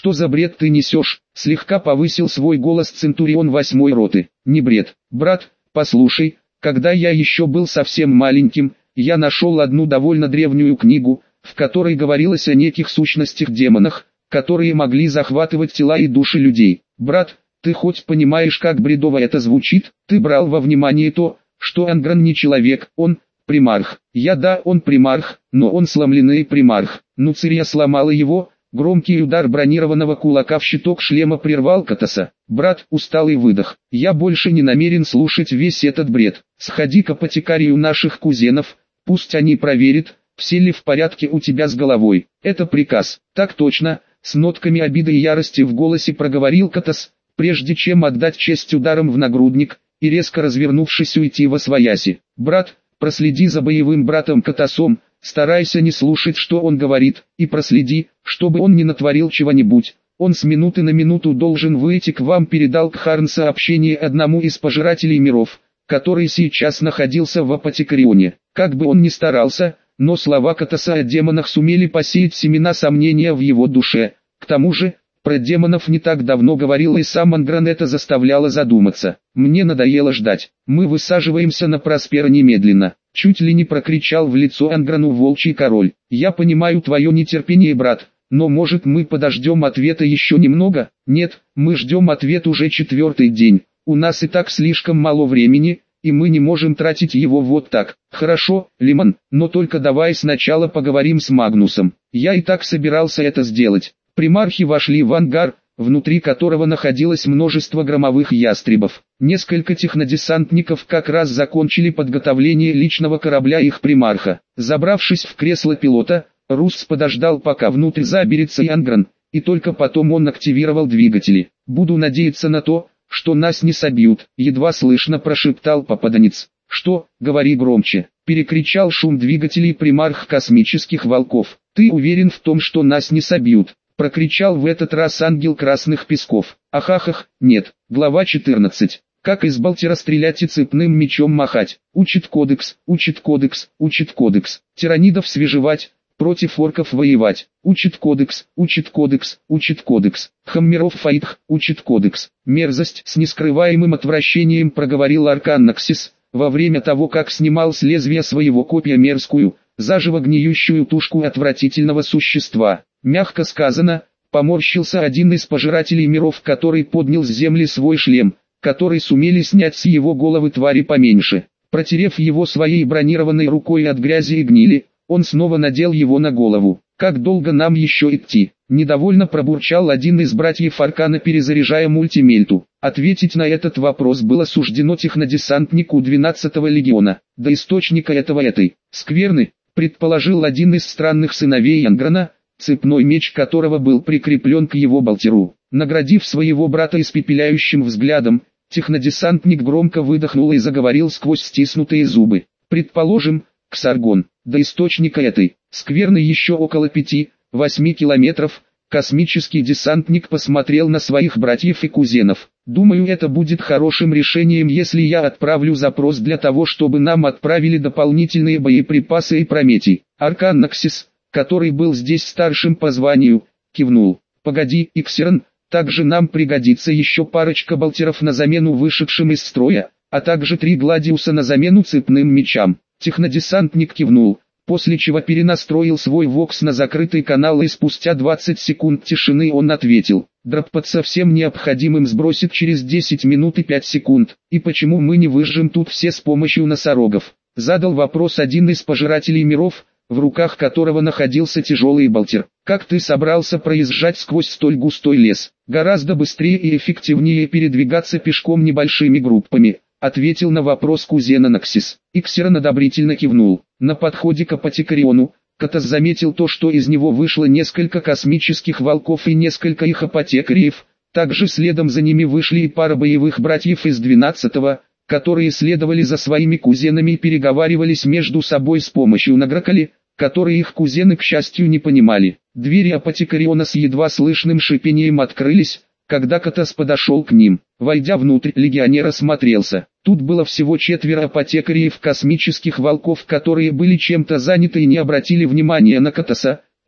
«Что за бред ты несешь?» — слегка повысил свой голос Центурион 8-й роты. «Не бред, брат, послушай, когда я еще был совсем маленьким, я нашел одну довольно древнюю книгу, в которой говорилось о неких сущностях-демонах, которые могли захватывать тела и души людей. Брат, ты хоть понимаешь, как бредово это звучит? Ты брал во внимание то, что Ангран не человек, он примарх. Он примарх, но он сломленный примарх. Нуцирия сломала его». Громкий удар бронированного кулака в щиток шлема прервал Катаса. «Брат, усталый выдох. Я больше не намерен слушать весь этот бред. Сходи к апотекарию наших кузенов, пусть они проверят, все ли в порядке у тебя с головой. Это приказ». «Так точно», — с нотками обиды и ярости в голосе проговорил Катас, прежде чем отдать честь ударом в нагрудник, и резко развернувшись уйти восвояси. «Брат, проследи за боевым братом Катасом, старайся не слушать, что он говорит, и проследи, чтобы он не натворил чего-нибудь. Он с минуты на минуту должен выйти к вам», — передал Кхарн сообщение одному из пожирателей миров, который сейчас находился в апотекарионе. Как бы он ни старался, но слова Катаса о демонах сумели посеять семена сомнения в его душе. К тому же, про демонов не так давно говорил и сам Ангран, это заставляло задуматься. «Мне надоело ждать. Мы высаживаемся на Проспера немедленно», — чуть ли не прокричал в лицо Анграну Волчий Король. «Я понимаю твое нетерпение, брат, но может мы подождем ответа еще немного?» «Нет, мы ждем ответ уже 4-й день. У нас и так слишком мало времени, и мы не можем тратить его вот так». «Хорошо, Лимон, но только давай сначала поговорим с Магнусом. Я и так собирался это сделать». Примархи вошли в ангар, внутри которого находилось множество громовых ястребов. Несколько технодесантников как раз закончили подготовление личного корабля их примарха. Забравшись в кресло пилота, Рус подождал, пока внутрь заберется и Ангран, и только потом он активировал двигатели. «Буду надеяться на то, что нас не собьют», — едва слышно прошептал попаданец. «Что? Говори громче», — перекричал шум двигателей примарх космических волков. «Ты уверен в том, что нас не собьют?» — прокричал в этот раз ангел красных песков. «Ахахах, нет». Глава 14. Как из балтера стрелять и цепным мечом махать. Учит кодекс, учит кодекс, учит кодекс. Тиранидов свежевать, против орков воевать. Учит кодекс, учит кодекс, учит кодекс. Хаммеров файтх, учит кодекс. Мерзость, с нескрываемым отвращением проговорил Арканнаксис, во время того, как снимал с лезвия своего копья мерзкую, заживо гниющую тушку отвратительного существа. Мягко сказано, поморщился один из пожирателей миров, который поднял с земли свой шлем, который сумели снять с его головы твари поменьше. Протерев его своей бронированной рукой от грязи и гнили, он снова надел его на голову. «Как долго нам еще идти?» — недовольно пробурчал один из братьев Аркана, перезаряжая мультимельту. Ответить на этот вопрос было суждено технодесантнику 12-го легиона. До источника этой скверны, предположил один из странных сыновей Анграна, цепной меч которого был прикреплен к его болтеру. Наградив своего брата испепеляющим взглядом, технодесантник громко выдохнул и заговорил сквозь стиснутые зубы. «Предположим, Ксаргон, до источника этой скверны еще около 5-8 километров». Космический десантник посмотрел на своих братьев и кузенов. «Думаю, это будет хорошим решением, если я отправлю запрос для того, чтобы нам отправили дополнительные боеприпасы и Прометий». Арканнаксис, который был здесь старшим по званию, кивнул. «Погоди, Иксерон, также нам пригодится еще парочка болтеров на замену вышедшим из строя, а также 3 гладиуса на замену цепным мечам». Технодесантник кивнул, после чего перенастроил свой вокс на закрытый канал, и спустя 20 секунд тишины он ответил: «Дроп под совсем необходимым сбросит через 10 минут и 5 секунд. И почему мы не выжжем тут все с помощью носорогов?» Задал вопрос один из пожирателей миров, в руках которого находился тяжелый болтер. «Как ты собрался проезжать сквозь столь густой лес? Гораздо быстрее и эффективнее передвигаться пешком небольшими группами», ответил на вопрос кузена Наксис. Иксерон одобрительно кивнул. На подходе к апотекариону, Катас заметил то, что из него вышло несколько космических волков и несколько их апотекариев. Также следом за ними вышли и пара боевых братьев из 12-го, которые следовали за своими кузенами и переговаривались между собой с помощью награкали, которые их кузены, к счастью, не понимали. Двери апотекариона с едва слышным шипением открылись, когда Катас подошел к ним. Войдя внутрь, легионер осмотрелся. Тут было всего 4 апотекариев космических волков, которые были чем-то заняты и не обратили внимания на Катаса,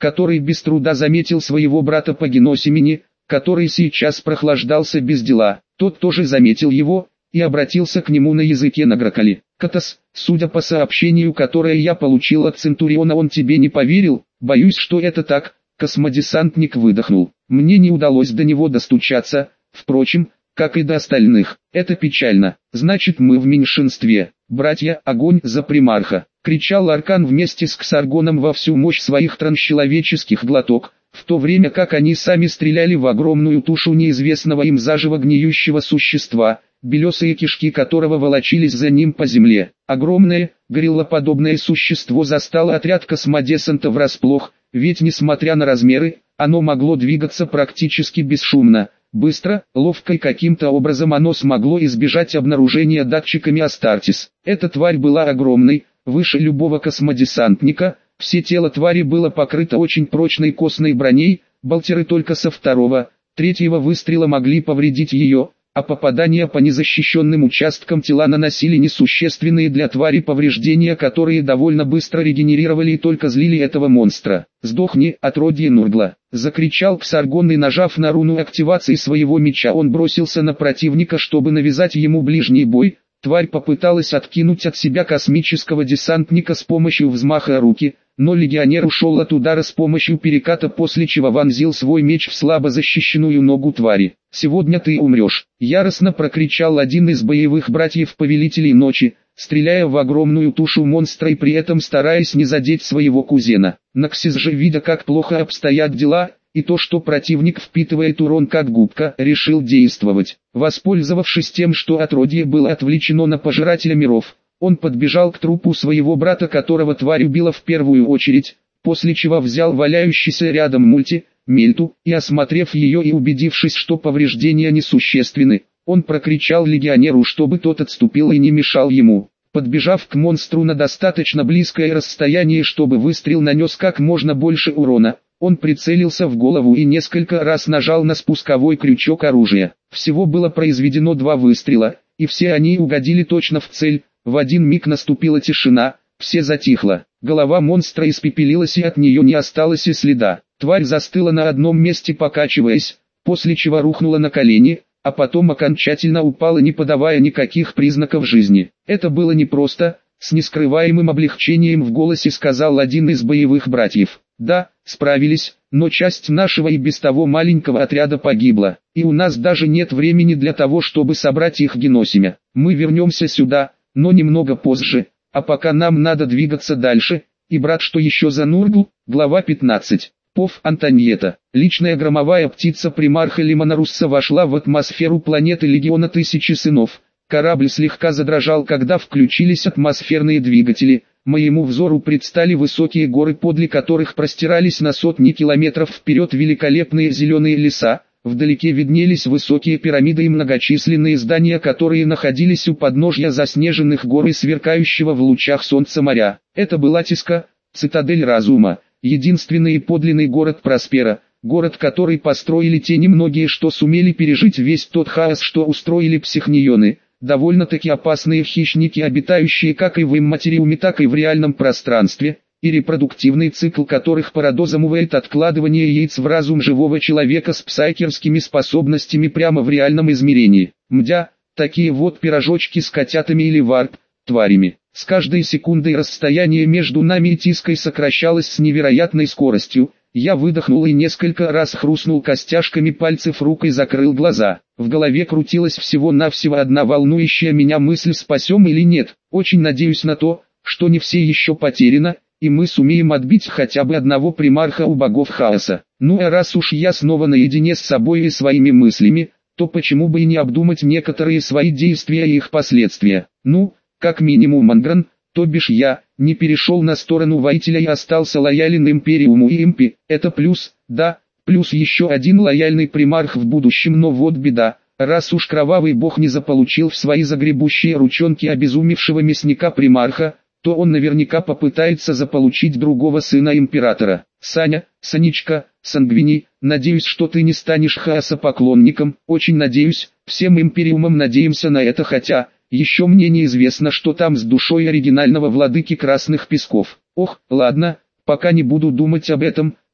который без труда заметил своего брата по Геносимени, который сейчас прохлаждался без дела. Тот тоже заметил его и обратился к нему на языке Награкали. «Катас, судя по сообщению, которое я получил от Центуриона, он тебе не поверил? Боюсь, что это так». Космодесантник выдохнул. «Мне не удалось до него достучаться, впрочем, как и до остальных. Это печально. Значит, мы в меньшинстве. Братья, огонь за примарха!» — кричал Аркан вместе с Ксаргоном во всю мощь своих трансчеловеческих глоток, в то время как они сами стреляли в огромную тушу неизвестного им заживо гниющего существа, белесые кишки которого волочились за ним по земле. Огромное, гориллоподобное существо застало отряд космодесанта врасплох, ведь несмотря на размеры, оно могло двигаться практически бесшумно. Быстро, ловко и каким-то образом оно смогло избежать обнаружения датчиками Астартес. Эта тварь была огромной, выше любого космодесантника, все тело твари было покрыто очень прочной костной броней, болтеры только со второго, третьего выстрела могли повредить ее, а попадания по незащищенным участкам тела наносили несущественные для твари повреждения, которые довольно быстро регенерировали и только злили этого монстра. «Сдохни, отродье Нургла!» — закричал Ксаргон, и нажав на руну активации своего меча, он бросился на противника, чтобы навязать ему ближний бой. Тварь попыталась откинуть от себя космического десантника с помощью взмаха руки, но легионер ушел от удара с помощью переката, после чего вонзил свой меч в слабо защищенную ногу твари. «Сегодня ты умрешь!» — яростно прокричал один из боевых братьев-повелителей ночи, стреляя в огромную тушу монстра и при этом стараясь не задеть своего кузена. Наксис же, видя, как плохо обстоят дела, и то, что противник впитывает урон как губка, решил действовать. Воспользовавшись тем, что отродье было отвлечено на пожирателя миров, он подбежал к трупу своего брата, которого тварь убила в первую очередь, после чего взял валяющийся рядом Мельту, и осмотрев ее и убедившись, что повреждения несущественны, он прокричал легионеру, чтобы тот отступил и не мешал ему. Подбежав к монстру на достаточно близкое расстояние, чтобы выстрел нанес как можно больше урона, он прицелился в голову и несколько раз нажал на спусковой крючок оружия. Всего было произведено 2 выстрела, и все они угодили точно в цель. В один миг наступила тишина, все затихло. Голова монстра испепелилась, и от нее не осталось и следа. Тварь застыла на одном месте, покачиваясь, после чего рухнула на колени, а потом окончательно упала, не подавая никаких признаков жизни. «Это было непросто», — с нескрываемым облегчением в голосе сказал один из боевых братьев. «Да, справились, но часть нашего и без того маленького отряда погибла, и у нас даже нет времени для того, чтобы собрать их Геносимя. Мы вернемся сюда, но немного позже, а пока нам надо двигаться дальше». И брат, что еще за Нургл? Глава 15. Пов Антоньета, личная громовая птица примарха Лимонарусса, вошла в атмосферу планеты Легиона Тысячи Сынов. Корабль слегка задрожал, когда включились атмосферные двигатели. Моему взору предстали высокие горы, подле которых простирались на сотни километров вперед великолепные зеленые леса. Вдалеке виднелись высокие пирамиды и многочисленные здания, которые находились у подножья заснеженных гор и сверкающего в лучах солнца моря. Это была Тиска, цитадель разума, единственный и подлинный город Проспера, город, который построили те немногие, что сумели пережить весь тот хаос, что устроили психнионы, довольно-таки опасные хищники, обитающие как и в имматериуме, так и в реальном пространстве, и репродуктивный цикл которых подразумевает откладывание яиц в разум живого человека с псайкерскими способностями прямо в реальном измерении. Мдя, такие вот пирожочки с котятами или тварями. С каждой секундой расстояние между нами и Тиской сокращалось с невероятной скоростью. Я выдохнул и несколько раз хрустнул костяшками пальцев рук и закрыл глаза. В голове крутилась всего-навсего одна волнующая меня мысль: спасем или нет. Очень надеюсь на то, что не все еще потеряно, и мы сумеем отбить хотя бы одного примарха у богов хаоса. Ну а раз уж я снова наедине с собой и своими мыслями, то почему бы и не обдумать некоторые свои действия и их последствия. Ну, как минимум Мангран, то бишь я, не перешел на сторону воителя и остался лоялен Империуму и Импи. Это плюс, да, плюс еще один лояльный примарх в будущем. Но вот беда, раз уж кровавый бог не заполучил в свои загребущие ручонки обезумевшего мясника примарха, то он наверняка попытается заполучить другого сына императора. Саня, Санечка, Сангвини, надеюсь, что ты не станешь хаосопоклонником, очень надеюсь, всем Империумом надеемся на это, хотя, еще мне неизвестно, что там с душой оригинального владыки Красных Песков. Ох, ладно, пока не буду думать об этом,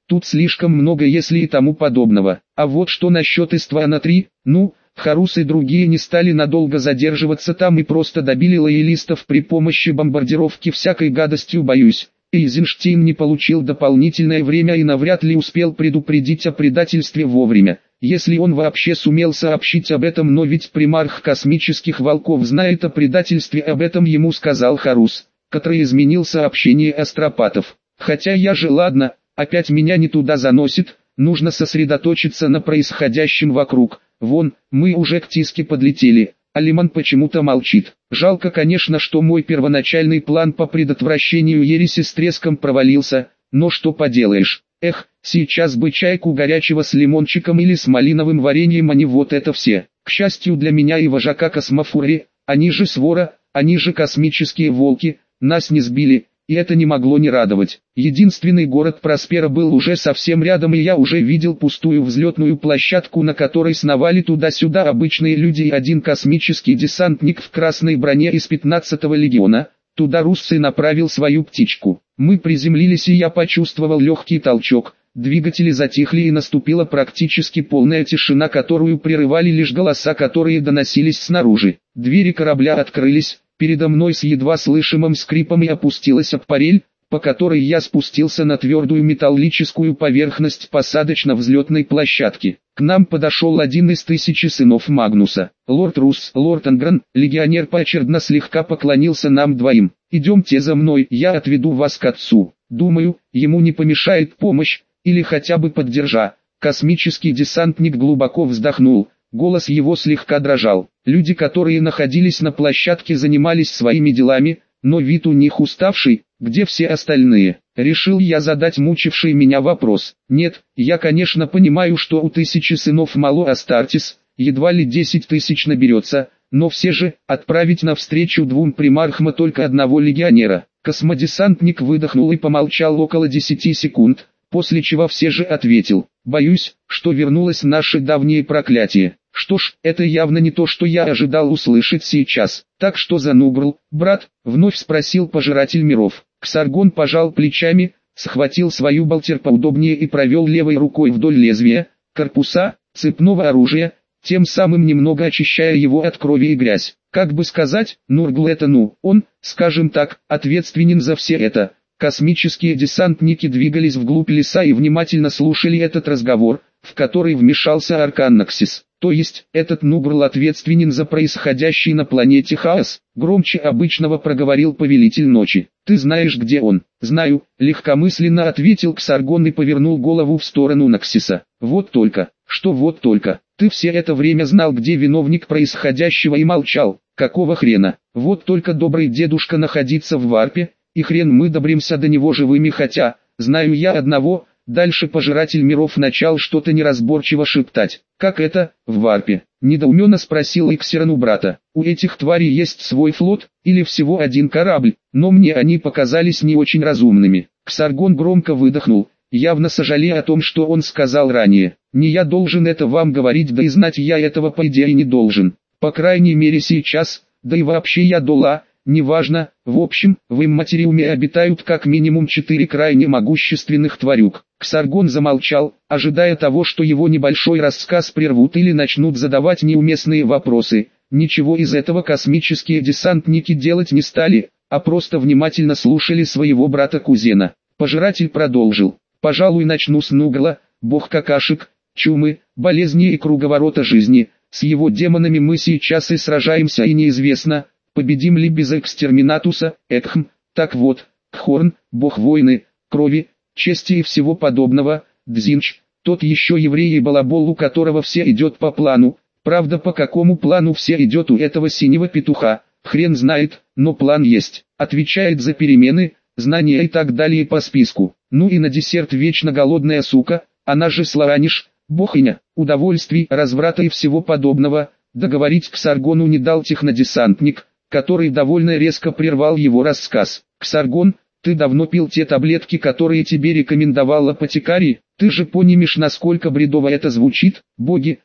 тут слишком много если и тому подобного. А вот что насчет Иствана-3, ну, Харус и другие не стали надолго задерживаться там и просто добили лоялистов при помощи бомбардировки всякой гадостью, боюсь. Эйзенштейн не получил дополнительное время и навряд ли успел предупредить о предательстве вовремя. Если он вообще сумел сообщить об этом, но ведь примарх космических волков знает о предательстве, об этом ему сказал Харус, который изменил сообщение астропатов. Хотя я же ладно, опять меня не туда заносит, нужно сосредоточиться на происходящем вокруг. Вон, мы уже к Тиске подлетели. Алиман почему-то молчит. Жалко, конечно, что мой первоначальный план по предотвращению ереси с треском провалился, но что поделаешь. Эх, сейчас бы чайку горячего с лимончиком или с малиновым вареньем, а не вот это все. К счастью для меня и вожака Космофури, они же свора, они же космические волки, нас не сбили, и это не могло не радовать. Единственный город Проспера был уже совсем рядом, и я уже видел пустую взлетную площадку, на которой сновали туда-сюда обычные люди и один космический десантник в красной броне из 15-го легиона. Туда Руссый направил свою птичку. Мы приземлились, и я почувствовал легкий толчок. Двигатели затихли, и наступила практически полная тишина, которую прерывали лишь голоса, которые доносились снаружи. Двери корабля открылись. Передо мной с едва слышимым скрипом и опустилась аппарель, по которой я спустился на твердую металлическую поверхность посадочно-взлетной площадки. К нам подошел один из 1000 сынов Магнуса. Лорд Рус, лорд Ангран, легионер поочередно слегка поклонился нам двоим. «Идемте за мной, я отведу вас к отцу. Думаю, ему не помешает помощь, или хотя бы поддержа». Космический десантник глубоко вздохнул. Голос его слегка дрожал. Люди, которые находились на площадке, занимались своими делами, но вид у них уставший. Где все остальные? Решил я задать мучивший меня вопрос. Нет, я конечно понимаю, что у 1000 сынов мало, Астартес, едва ли 10 тысяч наберется, но все же, отправить навстречу двум примархам только одного легионера. Космодесантник выдохнул и помолчал около 10 секунд, после чего все же ответил. Боюсь, что вернулось наше давнее проклятие. Что ж, это явно не то, что я ожидал услышать сейчас. Так что за Нугрл, брат? Вновь спросил пожиратель миров. Ксаргон пожал плечами, схватил свою болтер поудобнее и провел левой рукой вдоль лезвия, корпуса, цепного оружия, тем самым немного очищая его от крови и грязь. Как бы сказать, Нургл это он, скажем так, ответственен за все это. Космические десантники двигались вглубь леса и внимательно слушали этот разговор, в который вмешался Арканнаксис. То есть, этот Нугрл ответственен за происходящий на планете хаос, громче обычного проговорил повелитель ночи. Ты знаешь, где он? Знаю, легкомысленно ответил Ксаргон и повернул голову в сторону Наксиса. Вот только, что вот только, ты все это время знал, где виновник происходящего, и молчал. Какого хрена? Вот только добрый дедушка находится в варпе, и хрен мы доберемся до него живыми, хотя, знаю я одного. Дальше пожиратель миров начал что-то неразборчиво шептать. «Как это, в варпе?» – недоуменно спросил Иксерон у брата. «У этих тварей есть свой флот, или всего один корабль, но мне они показались не очень разумными». Ксаргон громко выдохнул, явно сожалея о том, что он сказал ранее. «Не я должен это вам говорить, да и знать я этого по идее не должен. По крайней мере сейчас, да и вообще я дола». Неважно, в общем, в Имматериуме обитают как минимум 4 крайне могущественных тварюк. Ксаргон замолчал, ожидая того, что его небольшой рассказ прервут или начнут задавать неуместные вопросы. Ничего из этого космические десантники делать не стали, а просто внимательно слушали своего брата-кузена. Пожиратель продолжил. «Пожалуй, начну с Нугла, бог какашек, чумы, болезни и круговорота жизни. С его демонами мы сейчас и сражаемся, и неизвестно, победим ли без экстерминатуса, так вот, Кхорн, бог войны, крови, чести и всего подобного, Дзинч, тот еще еврей и балабол, у которого все идет по плану, правда по какому плану все идет у этого синего петуха, хрен знает, но план есть, отвечает за перемены, знания и так далее по списку. Ну и на десерт вечно голодная сука, она же Слааниш, богиня, удовольствий, разврата и всего подобного. Договорить Ксаргону не дал технодесантник, который довольно резко прервал его рассказ. «Ксаргон, ты давно пил те таблетки, которые тебе рекомендовал апотекарий? Ты же понимаешь, насколько бредово это звучит? Боги,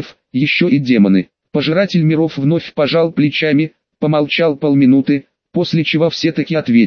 еще и демоны». Пожиратель миров вновь пожал плечами, помолчал полминуты, после чего все-таки ответил.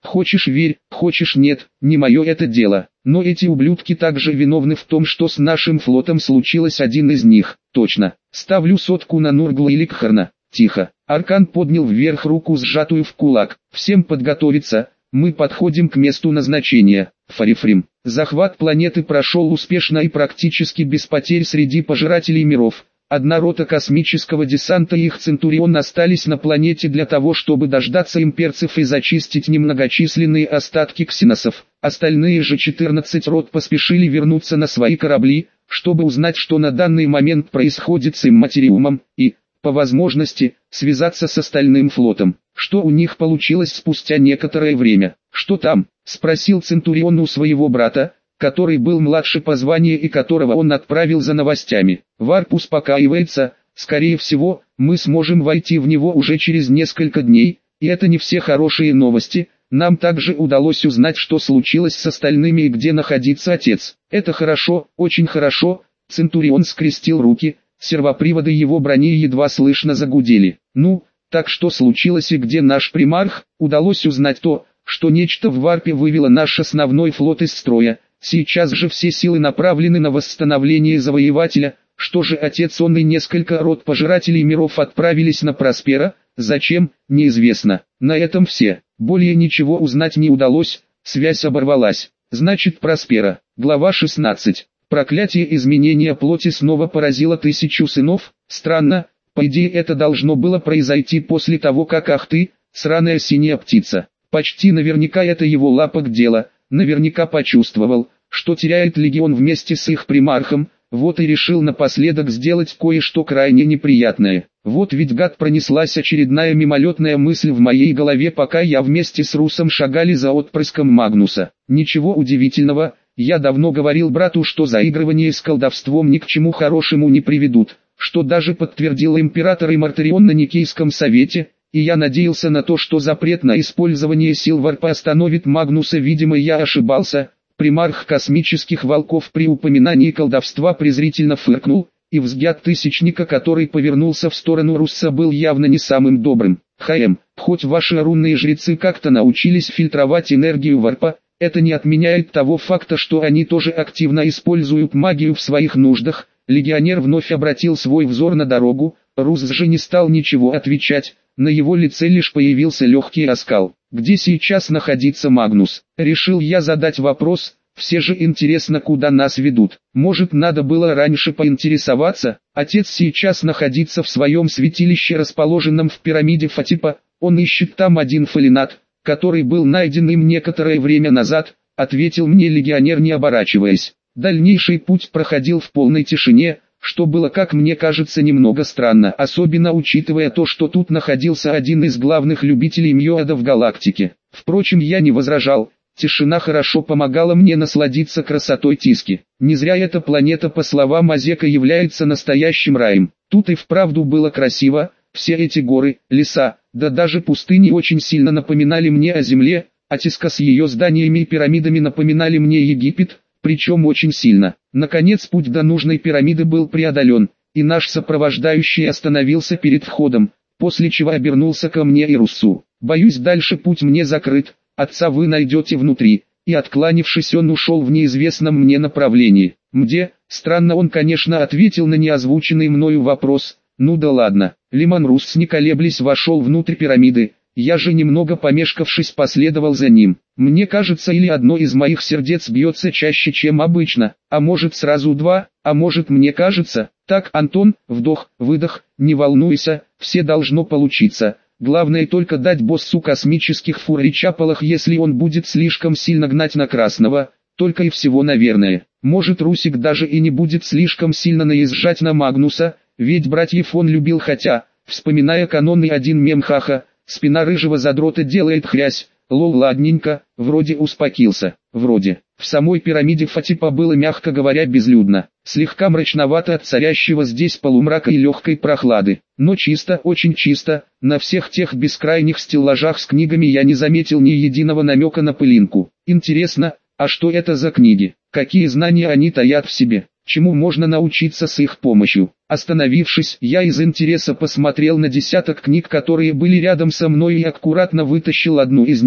Хочешь верь, хочешь нет, не мое это дело. Но эти ублюдки также виновны в том, что с нашим флотом случилось. Один из них, точно. Ставлю 100 на Нургла и Ликхарна. Тихо. Аркан поднял вверх руку, сжатую в кулак. Всем подготовиться, мы подходим к месту назначения. Фарифрим. Захват планеты прошел успешно и практически без потерь среди пожирателей миров. Одна рота космического десанта и их Центурион остались на планете для того, чтобы дождаться имперцев и зачистить немногочисленные остатки ксеносов. Остальные же 14 рот поспешили вернуться на свои корабли, чтобы узнать, что на данный момент происходит с Имматериумом, и, по возможности, связаться с остальным флотом. Что у них получилось спустя некоторое время. «Что там?» – спросил Центурион у своего брата, который был младше по званию и которого он отправил за новостями. «Варп успокаивается, скорее всего, мы сможем войти в него уже через несколько дней, и это не все хорошие новости. Нам также удалось узнать, что случилось с остальными и где находится отец. Это хорошо, очень хорошо». Центурион скрестил руки, сервоприводы его брони едва слышно загудели. «Ну, так что случилось и где наш примарх?» «Удалось узнать то, что нечто в Варпе вывело наш основной флот из строя. Сейчас же все силы направлены на восстановление завоевателя. Что же отец он и несколько рот пожирателей миров отправились на Проспера? Зачем, неизвестно. На этом все. Более ничего узнать не удалось, связь оборвалась. Значит, Проспера. Глава 16. Проклятие изменения плоти снова поразило 1000 сынов. Странно, по идее это должно было произойти после того, как ах ты, сраная синяя птица. Почти наверняка это его лапок дело, наверняка почувствовал, что теряет легион вместе с их примархом, вот и решил напоследок сделать кое-что крайне неприятное. Вот ведь гад, пронеслась очередная мимолетная мысль в моей голове, пока я вместе с Русом шагали за отпрыском Магнуса. Ничего удивительного, я давно говорил брату, что заигрывание с колдовством ни к чему хорошему не приведут, что даже подтвердил император Иммартарион на Никейском совете, и я надеялся на то, что запрет на использование сил Варпа остановит Магнуса. Видимо, я ошибался. Примарх космических волков при упоминании колдовства презрительно фыркнул, и взгляд Тысячника, который повернулся в сторону Русса, был явно не самым добрым. Хоть ваши рунные жрецы как-то научились фильтровать энергию Варпа, это не отменяет того факта, что они тоже активно используют магию в своих нуждах. Легионер вновь обратил свой взор на дорогу. Рус же не стал ничего отвечать, на его лице лишь появился легкий оскал. «Где сейчас находится Магнус?» Решил я задать вопрос, все же интересно, куда нас ведут. Может, надо было раньше поинтересоваться. Отец сейчас находится в своем святилище, расположенном в пирамиде Фатипа. Он ищет там один фалинат, который был найден им некоторое время назад, ответил мне легионер, не оборачиваясь. Дальнейший путь проходил в полной тишине, что было, как мне кажется, немного странно, особенно учитывая то, что тут находился один из главных любителей Мьоада в галактике. Впрочем, я не возражал, тишина хорошо помогала мне насладиться красотой Тиски. Не зря эта планета, по словам Азека, является настоящим раем. Тут и вправду было красиво, все эти горы, леса, да даже пустыни очень сильно напоминали мне о Земле, а Тиска с ее зданиями и пирамидами напоминали мне Египет, причем очень сильно. Наконец путь до нужной пирамиды был преодолен, и наш сопровождающий остановился перед входом, после чего обернулся ко мне и Руссу. «Боюсь, дальше путь мне закрыт, отца вы найдете внутри», и откланившись, он ушел в неизвестном мне направлении. «Где?» Странно, он, конечно, ответил на неозвученный мною вопрос. Ну да ладно. Лиман Русс, не колеблясь, вошел внутрь пирамиды. Я же, немного помешкавшись, последовал за ним. Мне кажется, или одно из моих сердец бьется чаще, чем обычно, а может сразу два, а может мне кажется. Так, Антон, вдох, выдох, не волнуйся, все должно получиться. Главное только дать боссу космических фур речапалах, если он будет слишком сильно гнать на красного, только и всего, наверное. Может, Русик даже и не будет слишком сильно наезжать на Магнуса, ведь братьев он любил, хотя, вспоминая канонный один мем, ха-ха, спина рыжего задрота делает хрясь, лол, ладненько, вроде успокоился, вроде. В самой пирамиде Фатипа было, мягко говоря, безлюдно, слегка мрачновато от царящего здесь полумрака и легкой прохлады, но чисто, очень чисто. На всех тех бескрайних стеллажах с книгами я не заметил ни единого намека на пылинку. Интересно, а что это за книги? Какие знания они таят в себе? Чему можно научиться с их помощью? Остановившись, я из интереса посмотрел на десяток книг, которые были рядом со мной, и аккуратно вытащил одну из них.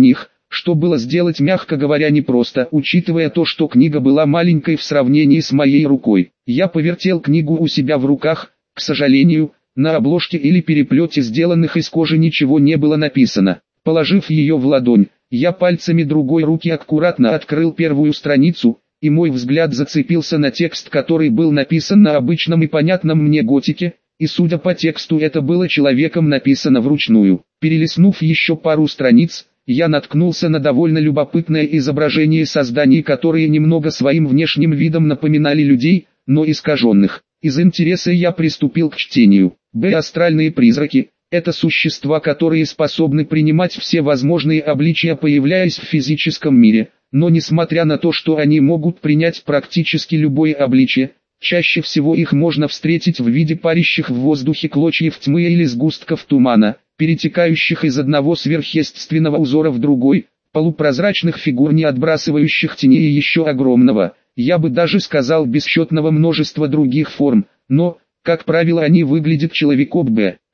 что было сделать, мягко говоря, непросто, учитывая то, что книга была маленькой в сравнении с моей рукой. Я повертел книгу у себя в руках. К сожалению, на обложке или переплете, сделанных из кожи, ничего не было написано. Положив ее в ладонь, я пальцами другой руки аккуратно открыл первую страницу, и мой взгляд зацепился на текст, который был написан на обычном и понятном мне готике, и судя по тексту, это было человеком написано вручную. Перелистнув еще пару страниц, я наткнулся на довольно любопытное изображение созданий, которые немного своим внешним видом напоминали людей, но искаженных. Из интереса я приступил к чтению. Астральные призраки – это существа, которые способны принимать все возможные обличия, появляясь в физическом мире, но несмотря на то, что они могут принять практически любое обличие, чаще всего их можно встретить в виде парящих в воздухе клочьев тьмы или сгустков тумана, перетекающих из одного сверхъестественного узора в другой, полупрозрачных фигур, не отбрасывающих тени, и еще огромного, я бы даже сказал, бесчетного множества других форм, но, как правило, они выглядят человеком.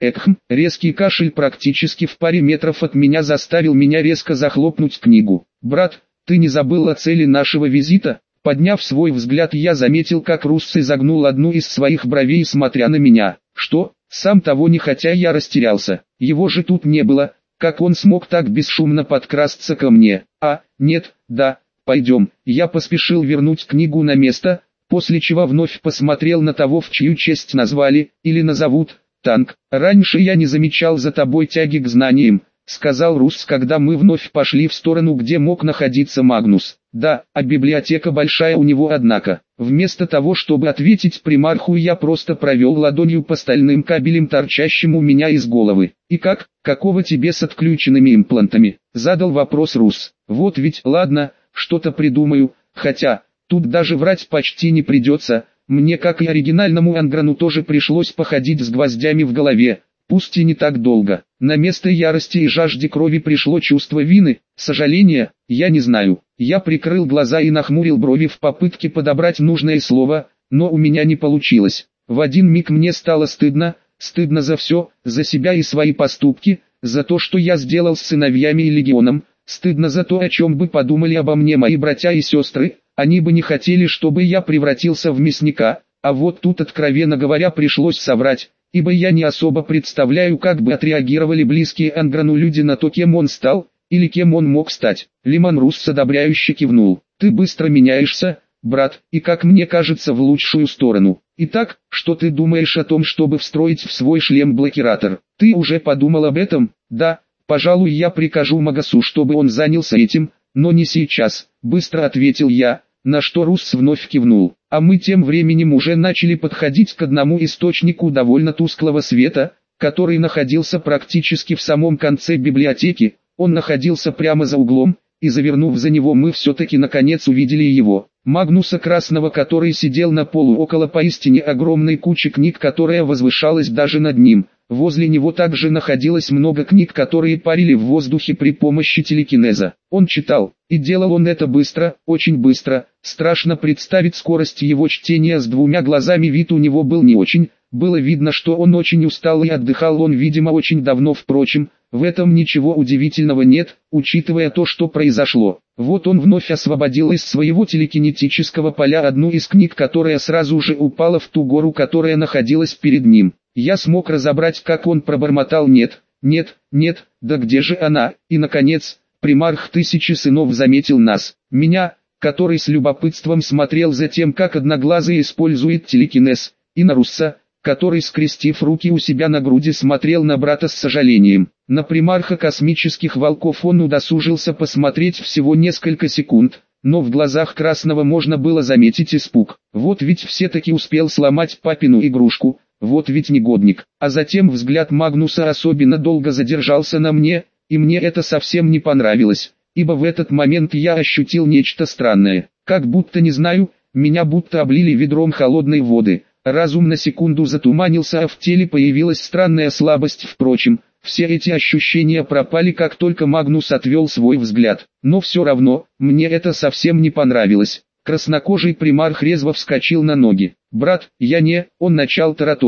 Резкий кашель практически в паре метров от меня заставил меня резко захлопнуть книгу. «Брат, ты не забыл о цели нашего визита?» Подняв свой взгляд, я заметил, как Русс изогнул одну из своих бровей, смотря на меня. «Что?» Сам того не хотя, я растерялся. Его же тут не было. Как он смог так бесшумно подкрасться ко мне? Нет, да, пойдем. Я поспешил вернуть книгу на место, после чего вновь посмотрел на того, в чью честь назвали, или назовут, танк. «Раньше я не замечал за тобой тяги к знаниям», — сказал Русс, когда мы вновь пошли в сторону, где мог находиться Магнус. «Да, а библиотека большая у него, однако». Вместо того, чтобы ответить примарху, я просто провел ладонью по стальным кабелям, торчащим у меня из головы. «И как? Какого тебе с отключенными имплантами?» — задал вопрос Русс. «Вот ведь, ладно, что-то придумаю, хотя, тут даже врать почти не придется, мне, как и оригинальному Анграну, тоже пришлось походить с гвоздями в голове, пусть и не так долго. На место ярости и жажды крови пришло чувство вины, сожаления, я не знаю». Я прикрыл глаза и нахмурил брови в попытке подобрать нужное слово, но у меня не получилось. В один миг мне стало стыдно за все, за себя и свои поступки, за то, что я сделал с сыновьями и легионом, стыдно за то, о чем бы подумали обо мне мои братья и сестры, они бы не хотели, чтобы я превратился в мясника, а вот тут, откровенно говоря, пришлось соврать, ибо я не особо представляю, как бы отреагировали близкие Анграну люди на то, кем он стал, или кем он мог стать. Лимон Русс одобряюще кивнул. «Ты быстро меняешься, брат, и, как мне кажется, в лучшую сторону. Итак, что ты думаешь о том, чтобы встроить в свой шлем блокиратор? Ты уже подумал об этом?» «Да, пожалуй, я прикажу Магасу, чтобы он занялся этим, но не сейчас», — быстро ответил я, на что Русс вновь кивнул. А мы тем временем уже начали подходить к одному источнику довольно тусклого света, который находился практически в самом конце библиотеки. Он находился прямо за углом, и завернув за него, мы все-таки наконец увидели его. Магнуса Красного, который сидел на полу около поистине огромной кучи книг, которая возвышалась даже над ним. Возле него также находилось много книг, которые парили в воздухе при помощи телекинеза. Он читал, и делал он это быстро, очень быстро. Страшно представить скорость его чтения с двумя глазами, вид у него был не очень. Было видно, что он очень устал и отдыхал он, видимо, очень давно. Впрочем, в этом ничего удивительного нет, учитывая то, что произошло. Вот он вновь освободил из своего телекинетического поля одну из книг, которая сразу же упала в ту гору, которая находилась перед ним. Я смог разобрать, как он пробормотал: «Нет, нет, нет, да где же она?» И, наконец, примарх Тысячи Сынов заметил нас, меня, который с любопытством смотрел за тем, как Одноглазый использует телекинез, и на Русса, который, скрестив руки у себя на груди, смотрел на брата с сожалением. На примарха космических волков он удосужился посмотреть всего несколько секунд, но в глазах Красного можно было заметить испуг. Вот ведь все-таки успел сломать папину игрушку, вот ведь негодник. А затем взгляд Магнуса особенно долго задержался на мне, и мне это совсем не понравилось, ибо в этот момент я ощутил нечто странное. Как будто, не знаю, меня будто облили ведром холодной воды. Разум на секунду затуманился, а в теле появилась странная слабость. Впрочем, все эти ощущения пропали, как только Магнус отвел свой взгляд. Но все равно, мне это совсем не понравилось. Краснокожий примарх резво вскочил на ноги. «Брат, я не...» Он начал тараторить.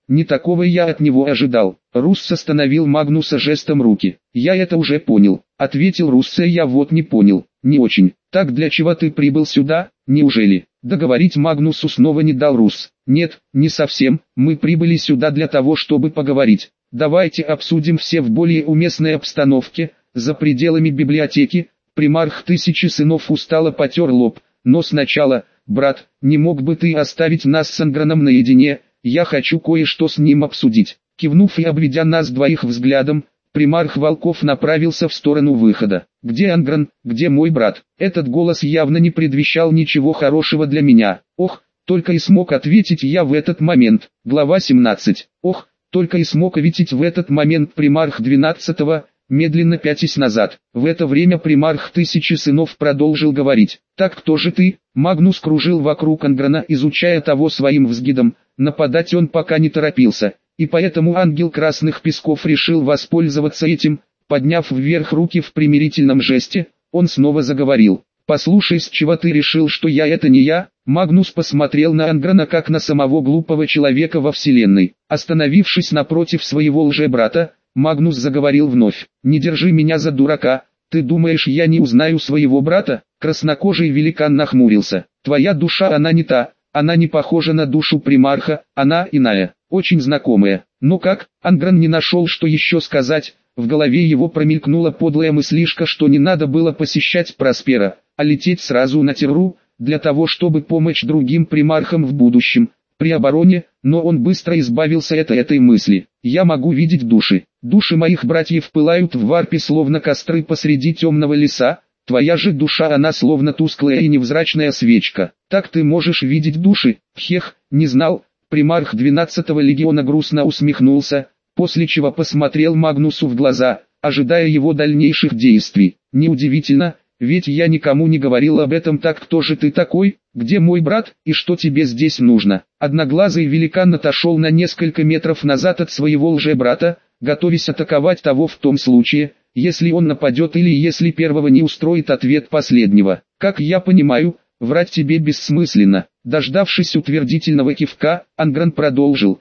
Не такого я от него ожидал. Русс остановил Магнуса жестом руки. «Я это уже понял», — ответил Русс. «Я вот не понял, не очень. Так для чего ты прибыл сюда, неужели?» Договорить Магнусу снова не дал Русс. «Нет, не совсем, мы прибыли сюда для того, чтобы поговорить. Давайте обсудим все в более уместной обстановке, за пределами библиотеки». Примарх Тысячи Сынов устало потер лоб. «Но сначала, брат, не мог бы ты оставить нас с Анграном наедине? Я хочу кое-что с ним обсудить». Кивнув и обведя нас двоих взглядом, примарх Волков направился в сторону выхода. «Где Ангран, где мой брат?» Этот голос явно не предвещал ничего хорошего для меня. «Ох!» — только и смог ответить я в этот момент. Глава 17. «Ох!» — только и смог ответить в этот момент примарх 12-го, медленно пятясь назад. В это время примарх Тысячи Сынов продолжил говорить. «Так кто же ты?» Магнус кружил вокруг Анграна, изучая того своим взглядом. Нападать он пока не торопился, и поэтому ангел Красных Песков решил воспользоваться этим. Подняв вверх руки в примирительном жесте, он снова заговорил. «Послушай, с чего ты решил, что я это не я?» Магнус посмотрел на Анграна как на самого глупого человека во вселенной. Остановившись напротив своего лжебрата, Магнус заговорил вновь. «Не держи меня за дурака, ты думаешь, я не узнаю своего брата?» Краснокожий великан нахмурился. «Твоя душа, она не та, она не похожа на душу примарха, она иная, очень знакомая». Но как, Ангран не нашел, что еще сказать. В голове его промелькнула подлая мыслишка, что не надо было посещать Проспера, а лететь сразу на Терру, для того чтобы помочь другим примархам в будущем, при обороне, но он быстро избавился от этой мысли. «Я могу видеть души. Души моих братьев пылают в варпе словно костры посреди темного леса, твоя же душа, она словно тусклая и невзрачная свечка. Так ты можешь видеть души?» «Хех, не знал». Примарх 12-го легиона грустно усмехнулся, после чего посмотрел Магнусу в глаза, ожидая его дальнейших действий. «Неудивительно, ведь я никому не говорил об этом. Так кто же ты такой, где мой брат, и что тебе здесь нужно?» Одноглазый великан отошел на несколько метров назад от своего лжебрата, готовясь атаковать того в том случае, если он нападет или если первого не устроит ответ последнего. «Как я понимаю, врать тебе бессмысленно». Дождавшись утвердительного кивка, Ангран продолжил.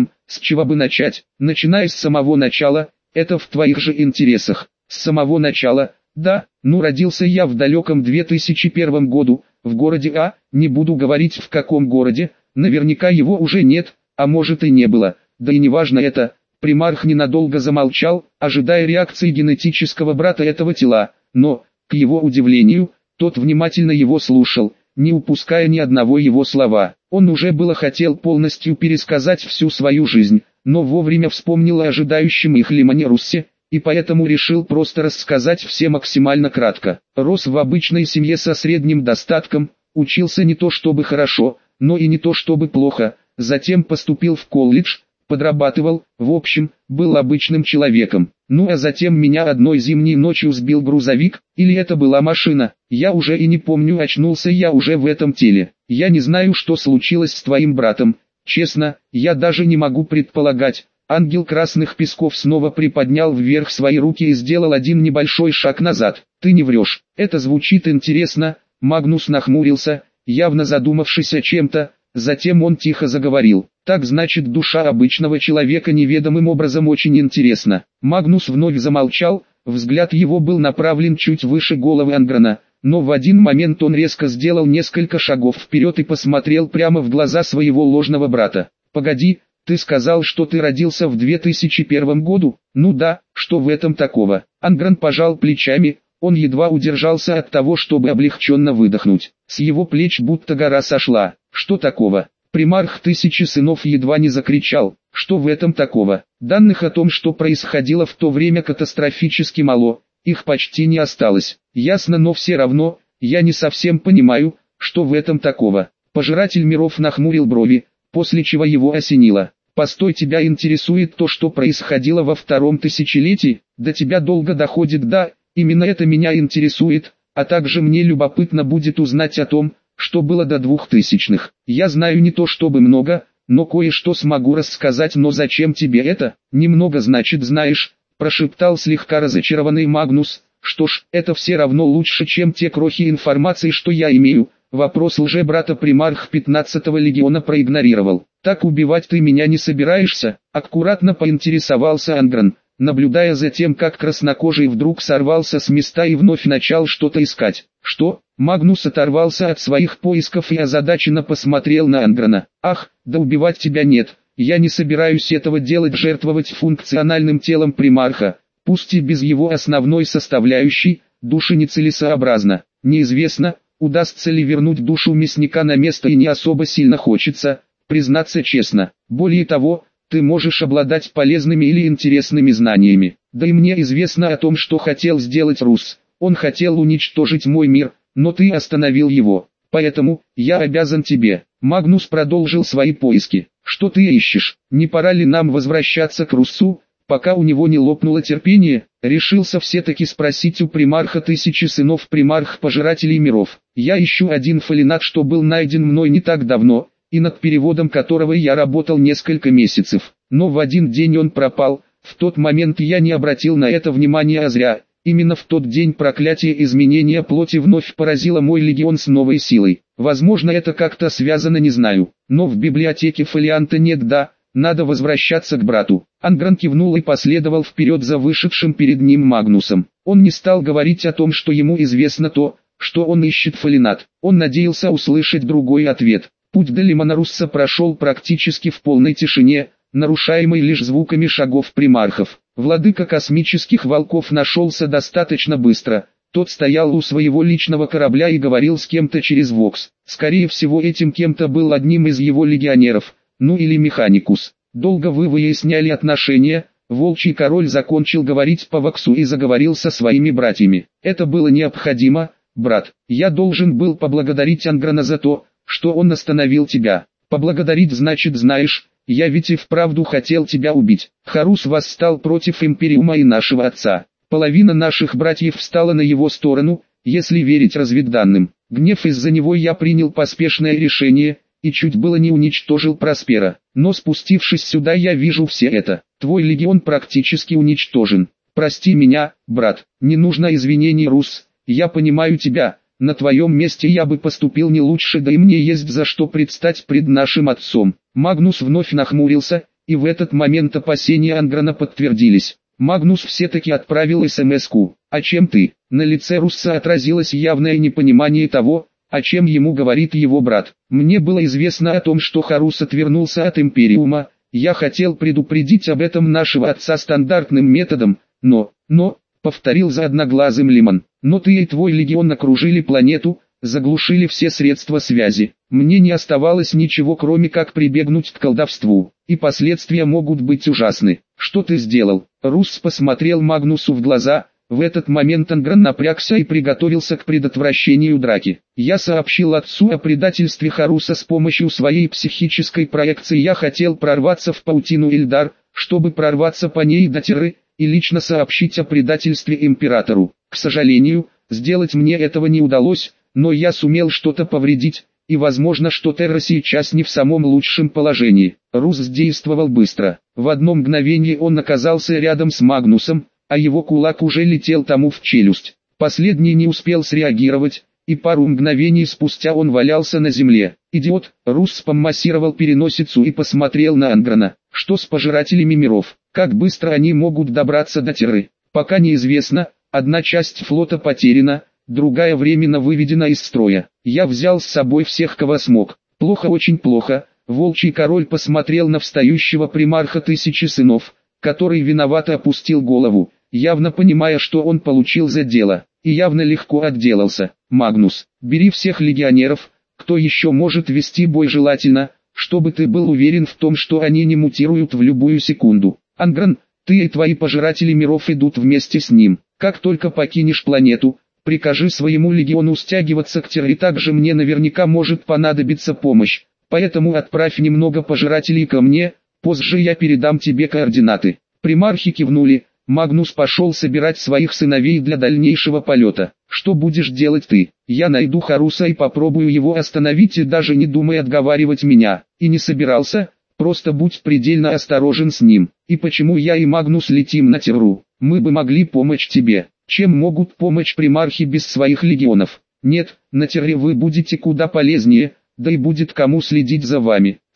С чего бы начать? Начиная с самого начала, это в твоих же интересах». «С самого начала?» «Да, родился я в далеком 2001 году, в городе А, не буду говорить в каком городе, наверняка его уже нет, а может и не было, да и неважно это». Примарх ненадолго замолчал, ожидая реакции генетического брата этого тела, но, к его удивлению, тот внимательно его слушал, не упуская ни одного его слова. Он уже было хотел полностью пересказать всю свою жизнь, но вовремя вспомнил о ожидающем их Лимоне Руссе, и поэтому решил просто рассказать все максимально кратко. Рос в обычной семье со средним достатком, учился не то чтобы хорошо, но и не то чтобы плохо, затем поступил в колледж, подрабатывал, в общем, был обычным человеком. А затем меня одной зимней ночью сбил грузовик, или это была машина, я уже и не помню, очнулся я уже в этом теле. Я не знаю, что случилось с твоим братом, честно, я даже не могу предполагать». Ангел Красных Песков снова приподнял вверх свои руки и сделал один небольшой шаг назад. «Ты не врешь, это звучит интересно». Магнус нахмурился, явно задумавшись о чем-то, затем он тихо заговорил. «Так значит, душа обычного человека неведомым образом очень интересна». Магнус вновь замолчал, взгляд его был направлен чуть выше головы Анграна, но в один момент он резко сделал несколько шагов вперед и посмотрел прямо в глаза своего ложного брата. «Погоди, ты сказал, что ты родился в 2001 году?» «Ну да, что в этом такого?» Ангран пожал плечами, он едва удержался от того, чтобы облегченно выдохнуть. С его плеч будто гора сошла. «Что такого?» Примарх Тысячи Сынов едва не закричал. «Что в этом такого?» Данных о том, что происходило в то время, катастрофически мало, их почти не осталось. «Ясно, но все равно, я не совсем понимаю, что в этом такого». Пожиратель миров нахмурил брови, после чего его осенило. «Постой, тебя интересует то, что происходило во втором тысячелетии? До тебя долго доходит?» «Да, именно это меня интересует, а также мне любопытно будет узнать о том, что было до 2000-х. Я знаю не то чтобы много, но кое-что смогу рассказать». «Но зачем тебе это?» «Немного значит знаешь», прошептал слегка разочарованный Магнус. «Что ж, это все равно лучше, чем те крохи информации, что я имею». Вопрос лжебрата примарх 15-го легиона проигнорировал. Так убивать ты меня не собираешься? Аккуратно поинтересовался Ангран, наблюдая за тем, как краснокожий вдруг сорвался с места и вновь начал что-то искать. Что? Магнус оторвался от своих поисков и озадаченно посмотрел на Анграна. Ах, да убивать тебя нет, я не собираюсь этого делать, жертвовать функциональным телом примарха, пусть и без его основной составляющей, души нецелесообразно. Неизвестно, удастся ли вернуть душу мясника на место, и не особо сильно хочется, признаться честно. Более того, ты можешь обладать полезными или интересными знаниями. Да и мне известно о том, что хотел сделать Рус. Он хотел уничтожить мой мир, но ты остановил его. Поэтому, я обязан тебе. Магнус продолжил свои поиски. Что ты ищешь? Не пора ли нам возвращаться к Руссу, пока у него не лопнуло терпение? Решился все-таки спросить у примарха Тысячи Сынов, примарх Пожирателей Миров. Я ищу один фолинат, что был найден мной не так давно, и над переводом которого я работал несколько месяцев. Но в один день он пропал. В тот момент я не обратил на это внимания, а зря. Именно в тот день проклятие изменения плоти вновь поразило мой легион с новой силой. Возможно, это как-то связано, не знаю. Но в библиотеке фолианта нет, да, надо возвращаться к брату. Ангран кивнул и последовал вперед за вышедшим перед ним Магнусом. Он не стал говорить о том, что ему известно то, что он ищет фолинат. Он надеялся услышать другой ответ. Путь до Лимонарусса прошел практически в полной тишине, нарушаемой лишь звуками шагов примархов. Владыка космических волков нашелся достаточно быстро. Тот стоял у своего личного корабля и говорил с кем-то через Вокс. Скорее всего, этим кем-то был одним из его легионеров, ну или Механикус. Долго вы выясняли отношения. Волчий король закончил говорить по Воксу и заговорил со своими братьями. Это было необходимо, брат. Я должен был поблагодарить Анграна за то, что он остановил тебя. Поблагодарить значит, знаешь, я ведь и вправду хотел тебя убить. Харус восстал против Империума и нашего отца. Половина наших братьев встала на его сторону, если верить разведданным. Гнев из-за него я принял поспешное решение, и чуть было не уничтожил Проспера. Но спустившись сюда, я вижу все это. Твой легион практически уничтожен. Прости меня, брат, не нужно извинений, Рус, я понимаю тебя. На твоем месте я бы поступил не лучше, да и мне есть за что предстать пред нашим отцом. Магнус вновь нахмурился, и в этот момент опасения Анграна подтвердились. Магнус все-таки отправил СМС-ку. «А чем ты?» На лице Русса отразилось явное непонимание того, о чем ему говорит его брат. «Мне было известно о том, что Харус отвернулся от Империума. Я хотел предупредить об этом нашего отца стандартным методом, но, повторил за одноглазым Лимон. Но ты и твой легион окружили планету, заглушили все средства связи. Мне не оставалось ничего, кроме как прибегнуть к колдовству, и последствия могут быть ужасны. Что ты сделал?» Рус посмотрел Магнусу в глаза. В этот момент Ангран напрягся и приготовился к предотвращению драки. «Я сообщил отцу о предательстве Харуса с помощью своей психической проекции. Я хотел прорваться в паутину Ильдар, чтобы прорваться по ней до Терры, и лично сообщить о предательстве императору. К сожалению, сделать мне этого не удалось, но я сумел что-то повредить, и возможно, что Терра сейчас не в самом лучшем положении». Рус действовал быстро. В одно мгновение он оказался рядом с Магнусом, а его кулак уже летел тому в челюсть. Последний не успел среагировать, и пару мгновений спустя он валялся на земле. «Идиот!» Рус помассировал переносицу и посмотрел на Анграна. «Что с пожирателями миров? Как быстро они могут добраться до Терры? Пока неизвестно, одна часть флота потеряна, другая временно выведена из строя. Я взял с собой всех, кого смог». «Плохо, очень плохо». Волчий король посмотрел на встающего примарха Тысячи Сынов, который виновато опустил голову, явно понимая, что он получил за дело, и явно легко отделался. «Магнус, бери всех легионеров, кто еще может вести бой, желательно, чтобы ты был уверен в том, что они не мутируют в любую секунду. Ангран, ты и твои пожиратели миров идут вместе с ним. Как только покинешь планету, прикажи своему легиону стягиваться к Терре, также мне наверняка может понадобиться помощь, поэтому отправь немного пожирателей ко мне, позже я передам тебе координаты». Примархи кивнули. Магнус пошел собирать своих сыновей для дальнейшего полета. «Что будешь делать ты?» «Я найду Харуса и попробую его остановить, и даже не думай отговаривать меня». «И не собирался, просто будь предельно осторожен с ним». «И почему я и Магнус летим на Терру? Мы бы могли помочь тебе». «Чем могут помочь примархи без своих легионов?» «Нет, на Терре вы будете куда полезнее, да и будет кому следить за вами.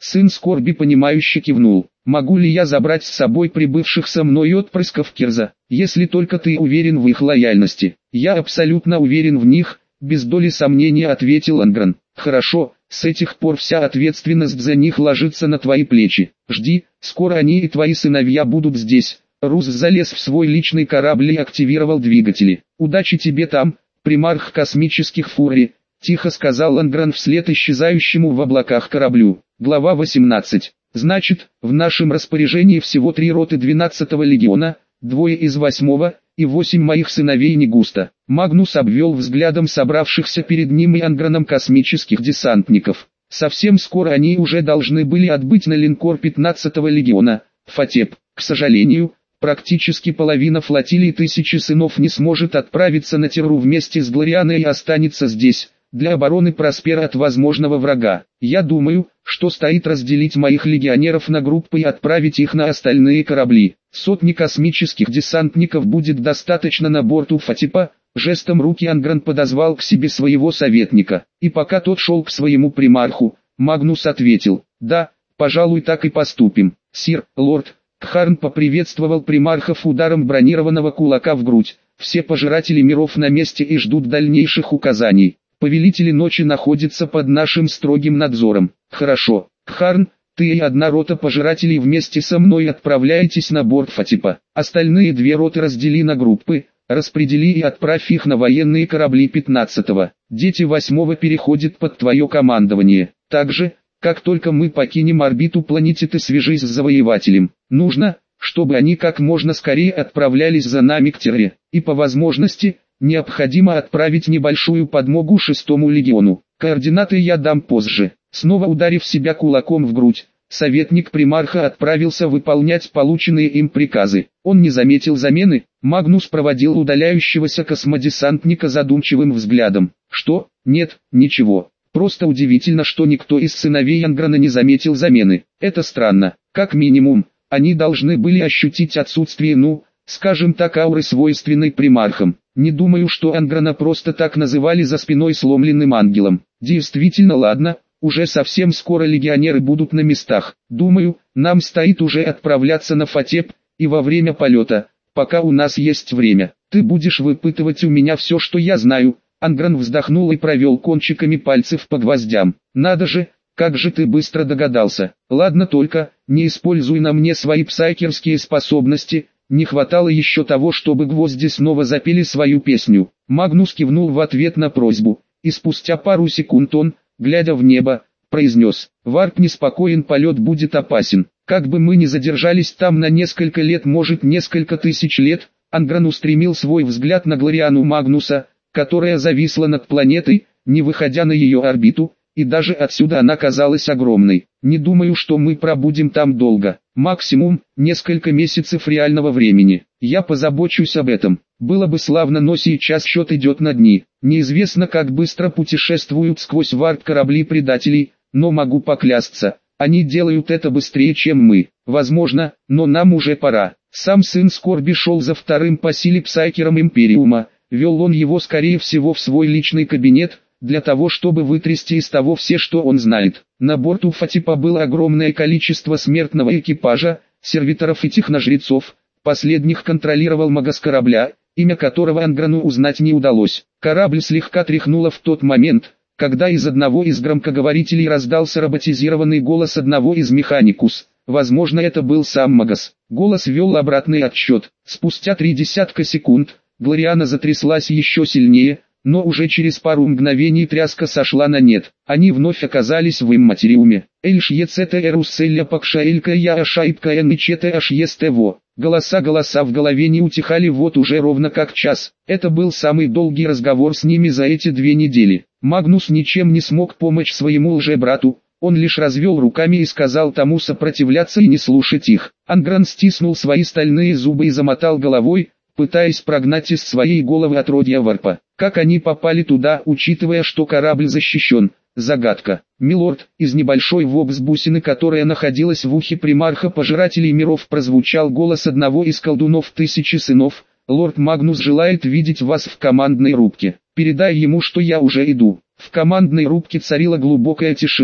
Сын скорби понимающе кивнул. Могу ли я забрать с собой прибывших со мной отпрысков Кирза, если только ты уверен в их лояльности? Я абсолютно уверен в них, без доли сомнения ответил Ангран. Хорошо, с этих пор вся ответственность за них ложится на твои плечи. Жди, скоро они и твои сыновья будут здесь. Рус залез в свой личный корабль и активировал двигатели. Удачи тебе там, примарх космических фурий, тихо сказал Ангран вслед исчезающему в облаках кораблю. Глава 18. Значит, в нашем распоряжении всего 3 роты 12-го легиона, 2 из 8-го, и 8 моих сыновей не густо. Магнус обвел взглядом собравшихся перед ним и Анграном космических десантников. Совсем скоро они уже должны были отбыть на линкор 15-го легиона, Фатеп. К сожалению, практически половина флотилии 1000 сынов не сможет отправиться на Терру вместе с Глорианой и останется здесь, для обороны Проспера от возможного врага. Я думаю, что стоит разделить моих легионеров на группы и отправить их на остальные корабли. 100 космических десантников будет достаточно на борту Фатипа. Жестом руки Ангран подозвал к себе своего советника. И пока тот шел к своему примарху, Магнус ответил: «Да, пожалуй, так и поступим. Сир, лорд». Кхарн поприветствовал примархов ударом бронированного кулака в грудь. Все пожиратели миров на месте и ждут дальнейших указаний. Повелители ночи находятся под нашим строгим надзором. Хорошо, Кхарн, ты и одна рота пожирателей вместе со мной отправляетесь на борт Фатипа. Остальные 2 роты раздели на группы, распредели и отправь их на военные корабли 15-го. Дети 8-го переходят под твое командование. Также, как только мы покинем орбиту планеты, ты свяжись с завоевателем. Нужно, чтобы они как можно скорее отправлялись за нами к Терре. И по возможности, необходимо отправить небольшую подмогу 6-му легиону. Координаты я дам позже. Снова ударив себя кулаком в грудь, советник примарха отправился выполнять полученные им приказы. Он не заметил замены. Магнус проводил удаляющегося космодесантника задумчивым взглядом. Что? Нет, ничего. Просто удивительно, что никто из сыновей Анграна не заметил замены. Это странно. Как минимум, они должны были ощутить отсутствие, скажем так, ауры, свойственной примархам. Не думаю, что Анграна просто так называли за спиной сломленным ангелом. Действительно, ладно, уже совсем скоро легионеры будут на местах. Думаю, нам стоит уже отправляться на Фатеп, и во время полета, пока у нас есть время, ты будешь выпытывать у меня все, что я знаю. Ангран вздохнул и провел кончиками пальцев по гвоздям. Надо же, как же ты быстро догадался. Ладно, только, не используй на мне свои псайкерские способности. Не хватало еще того, чтобы гвозди снова запели свою песню. Магнус кивнул в ответ на просьбу, и спустя пару секунд он, глядя в небо, произнес: «Варп неспокоен, полет будет опасен. Как бы мы ни задержались там на несколько лет, может несколько тысяч лет». Ангран устремил свой взгляд на Глориану Магнуса, которая зависла над планетой, не выходя на ее орбиту, и даже отсюда она казалась огромной. Не думаю, что мы пробудем там долго. Максимум, несколько месяцев реального времени. Я позабочусь об этом. Было бы славно, но сейчас счет идет на дни. Неизвестно, как быстро путешествуют сквозь варп корабли предателей, но могу поклясться, они делают это быстрее, чем мы. Возможно, но нам уже пора. Сам сын скорби шел за вторым по силе псайкером Империума. Вел он его, скорее всего, в свой личный кабинет, для того, чтобы вытрясти из того все, что он знает. На борту Фатипа было огромное количество смертного экипажа, сервиторов и техножрецов. Последних контролировал магас корабля, имя которого Анграну узнать не удалось. Корабль слегка тряхнуло в тот момент, когда из одного из громкоговорителей раздался роботизированный голос одного из механикус. Возможно, это был сам магас. Голос вел обратный отсчет. Спустя 30 секунд Глориана затряслась еще сильнее, но уже через пару мгновений тряска сошла на нет. Они вновь оказались в имматериуме. Эльшьецетэрусселя пакшаэлька я ашайпка эничете ашьестево. Голоса в голове не утихали вот уже ровно как час. Это был самый долгий разговор с ними за эти 2 недели. Магнус ничем не смог помочь своему лжебрату. Он лишь развел руками и сказал тому сопротивляться и не слушать их. Ангран стиснул свои стальные зубы и замотал головой, пытаясь прогнать из своей головы отродья варпа. Как они попали туда, учитывая, что корабль защищен? Загадка. Милорд, из небольшой вокс-бусины, которая находилась в ухе примарха пожирателей миров, прозвучал голос одного из колдунов 1000 сынов. Лорд Магнус желает видеть вас в командной рубке. Передай ему, что я уже иду. В командной рубке царила глубокая тишина.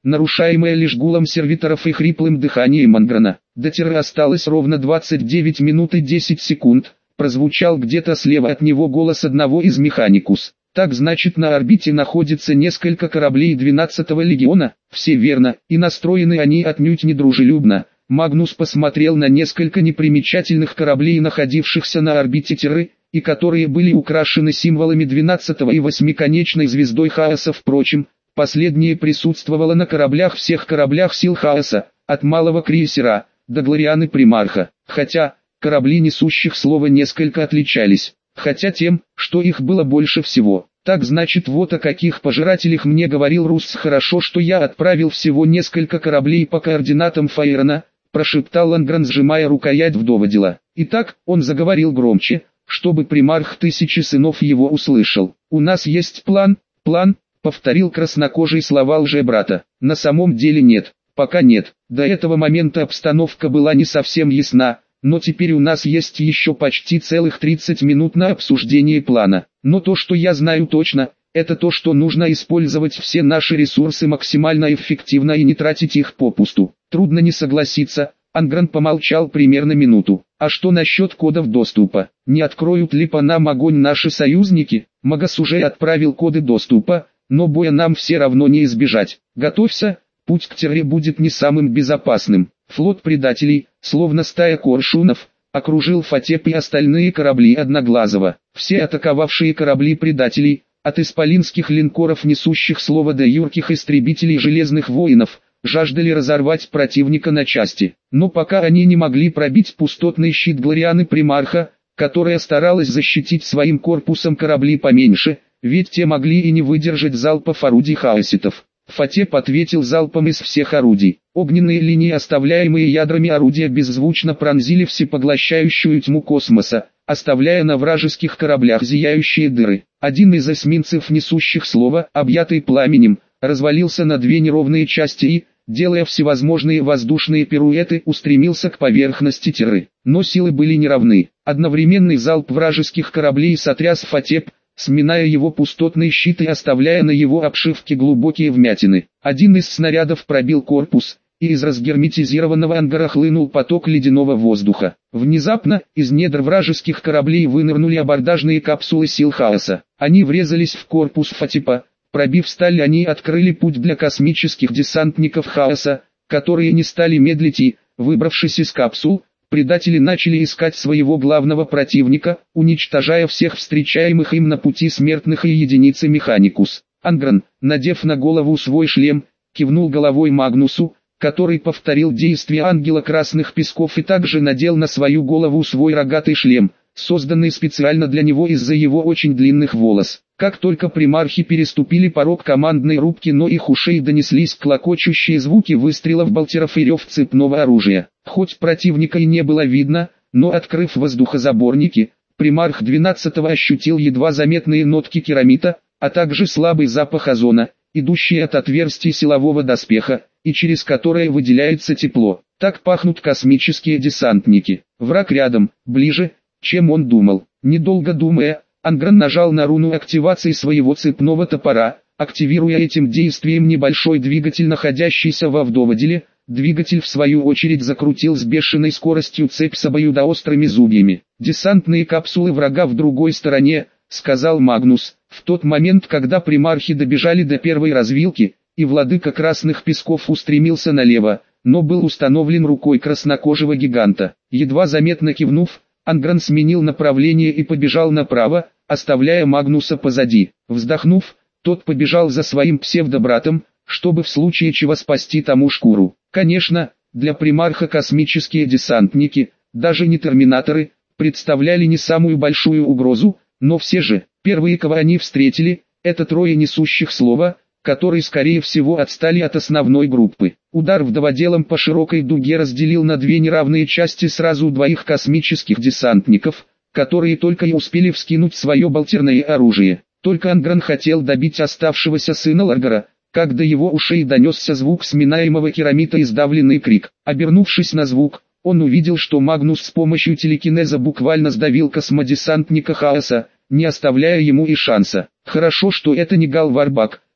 нарушаемое лишь гулом сервиторов и хриплым дыханием Анграна. До Терры осталось ровно 29 минут и 10 секунд, прозвучал где-то слева от него голос одного из механикус. Так значит, на орбите находится несколько кораблей 12-го легиона? Все верно, и настроены они отнюдь недружелюбно. Магнус посмотрел на несколько непримечательных кораблей, находившихся на орбите Терры, и которые были украшены символами 12-го и восьмиконечной звездой Хаоса. Впрочем, последнее присутствовало на всех кораблях сил Хаоса, от малого крейсера до Глорианы Примарха, хотя корабли несущих слова несколько отличались, хотя тем, что их было больше всего. Так значит, вот о каких пожирателях мне говорил Русс. Хорошо, что я отправил всего несколько кораблей по координатам Фаерона, прошептал Ангран, сжимая рукоять вдоводила. Итак, он заговорил громче, чтобы примарх Тысячи Сынов его услышал. У нас есть план, повторил краснокожий слова лже-брата. На самом деле нет, пока нет. До этого момента обстановка была не совсем ясна, но теперь у нас есть еще почти целых 30 минут на обсуждение плана. Но то, что я знаю точно, это то, что нужно использовать все наши ресурсы максимально эффективно и не тратить их попусту. Трудно не согласиться. Ангран помолчал примерно минуту. А что насчет кодов доступа? Не откроют ли по нам огонь наши союзники? Магас уже отправил коды доступа, но боя нам все равно не избежать. Готовься, путь к Терре будет не самым безопасным. Флот предателей, словно стая коршунов, окружил Фатеп и остальные корабли Одноглазого. Все атаковавшие корабли предателей, от исполинских линкоров, несущих слово, до юрких истребителей Железных Воинов, жаждали разорвать противника на части. Но пока они не могли пробить пустотный щит Глорианы Примарха, которая старалась защитить своим корпусом корабли поменьше, ведь те могли и не выдержать залпов орудий хаоситов. Фатеп ответил залпом из всех орудий. Огненные линии, оставляемые ядрами орудия, беззвучно пронзили всепоглощающую тьму космоса, оставляя на вражеских кораблях зияющие дыры. Один из эсминцев, несущих слово, объятый пламенем, развалился на две неровные части и, делая всевозможные воздушные пируэты, устремился к поверхности Терры. Но силы были неравны. Одновременный залп вражеских кораблей сотряс Фатеп, сминая его пустотный щит и оставляя на его обшивке глубокие вмятины. Один из снарядов пробил корпус, и из разгерметизированного ангара хлынул поток ледяного воздуха. Внезапно, из недр вражеских кораблей вынырнули абордажные капсулы сил Хаоса. Они врезались в корпус Фатепа. Пробив сталь, они открыли путь для космических десантников Хаоса, которые не стали медлить и, выбравшись из капсул, предатели начали искать своего главного противника, уничтожая всех встречаемых им на пути смертных и единицы Механикус. Ангран, надев на голову свой шлем, кивнул головой Магнусу, который повторил действия Ангела Красных Песков и также надел на свою голову свой рогатый шлем, созданный специально для него из-за его очень длинных волос. Как только примархи переступили порог командной рубки, но их ушей донеслись клокочущие звуки выстрелов болтеров и рев цепного оружия. Хоть противника и не было видно, но открыв воздухозаборники, примарх 12-го ощутил едва заметные нотки керамита, а также слабый запах озона, идущий от отверстий силового доспеха, и через которое выделяется тепло. Так пахнут космические десантники. Враг рядом, ближе, чем он думал. Недолго думая, Ангран нажал на руну активации своего цепного топора, активируя этим действием небольшой двигатель, находящийся во вдоводеле. Двигатель в свою очередь закрутил с бешеной скоростью цепь с обоюдоострыми зубьями. «Десантные капсулы врага в другой стороне», — сказал Магнус, в тот момент, когда примархи добежали до первой развилки, и владыка Красных Песков устремился налево, но был установлен рукой краснокожего гиганта. Едва заметно кивнув, Ангран сменил направление и побежал направо, оставляя Магнуса позади. Вздохнув, тот побежал за своим псевдобратом, чтобы в случае чего спасти тому шкуру. Конечно, для примарха космические десантники, даже не терминаторы, представляли не самую большую угрозу, но все же, первые, кого они встретили, это трое несущих слова, которые скорее всего отстали от основной группы. Удар вдоводелом по широкой дуге разделил на две неравные части сразу двоих космических десантников, которые только и успели вскинуть свое болтерное оружие. Только Ангран хотел добить оставшегося сына Ларгара, как до его ушей донесся звук сминаемого керамита и сдавленный крик. Обернувшись на звук, он увидел, что Магнус с помощью телекинеза буквально сдавил космодесантника Хаоса, не оставляя ему и шанса. «Хорошо, что это не Галварбак»,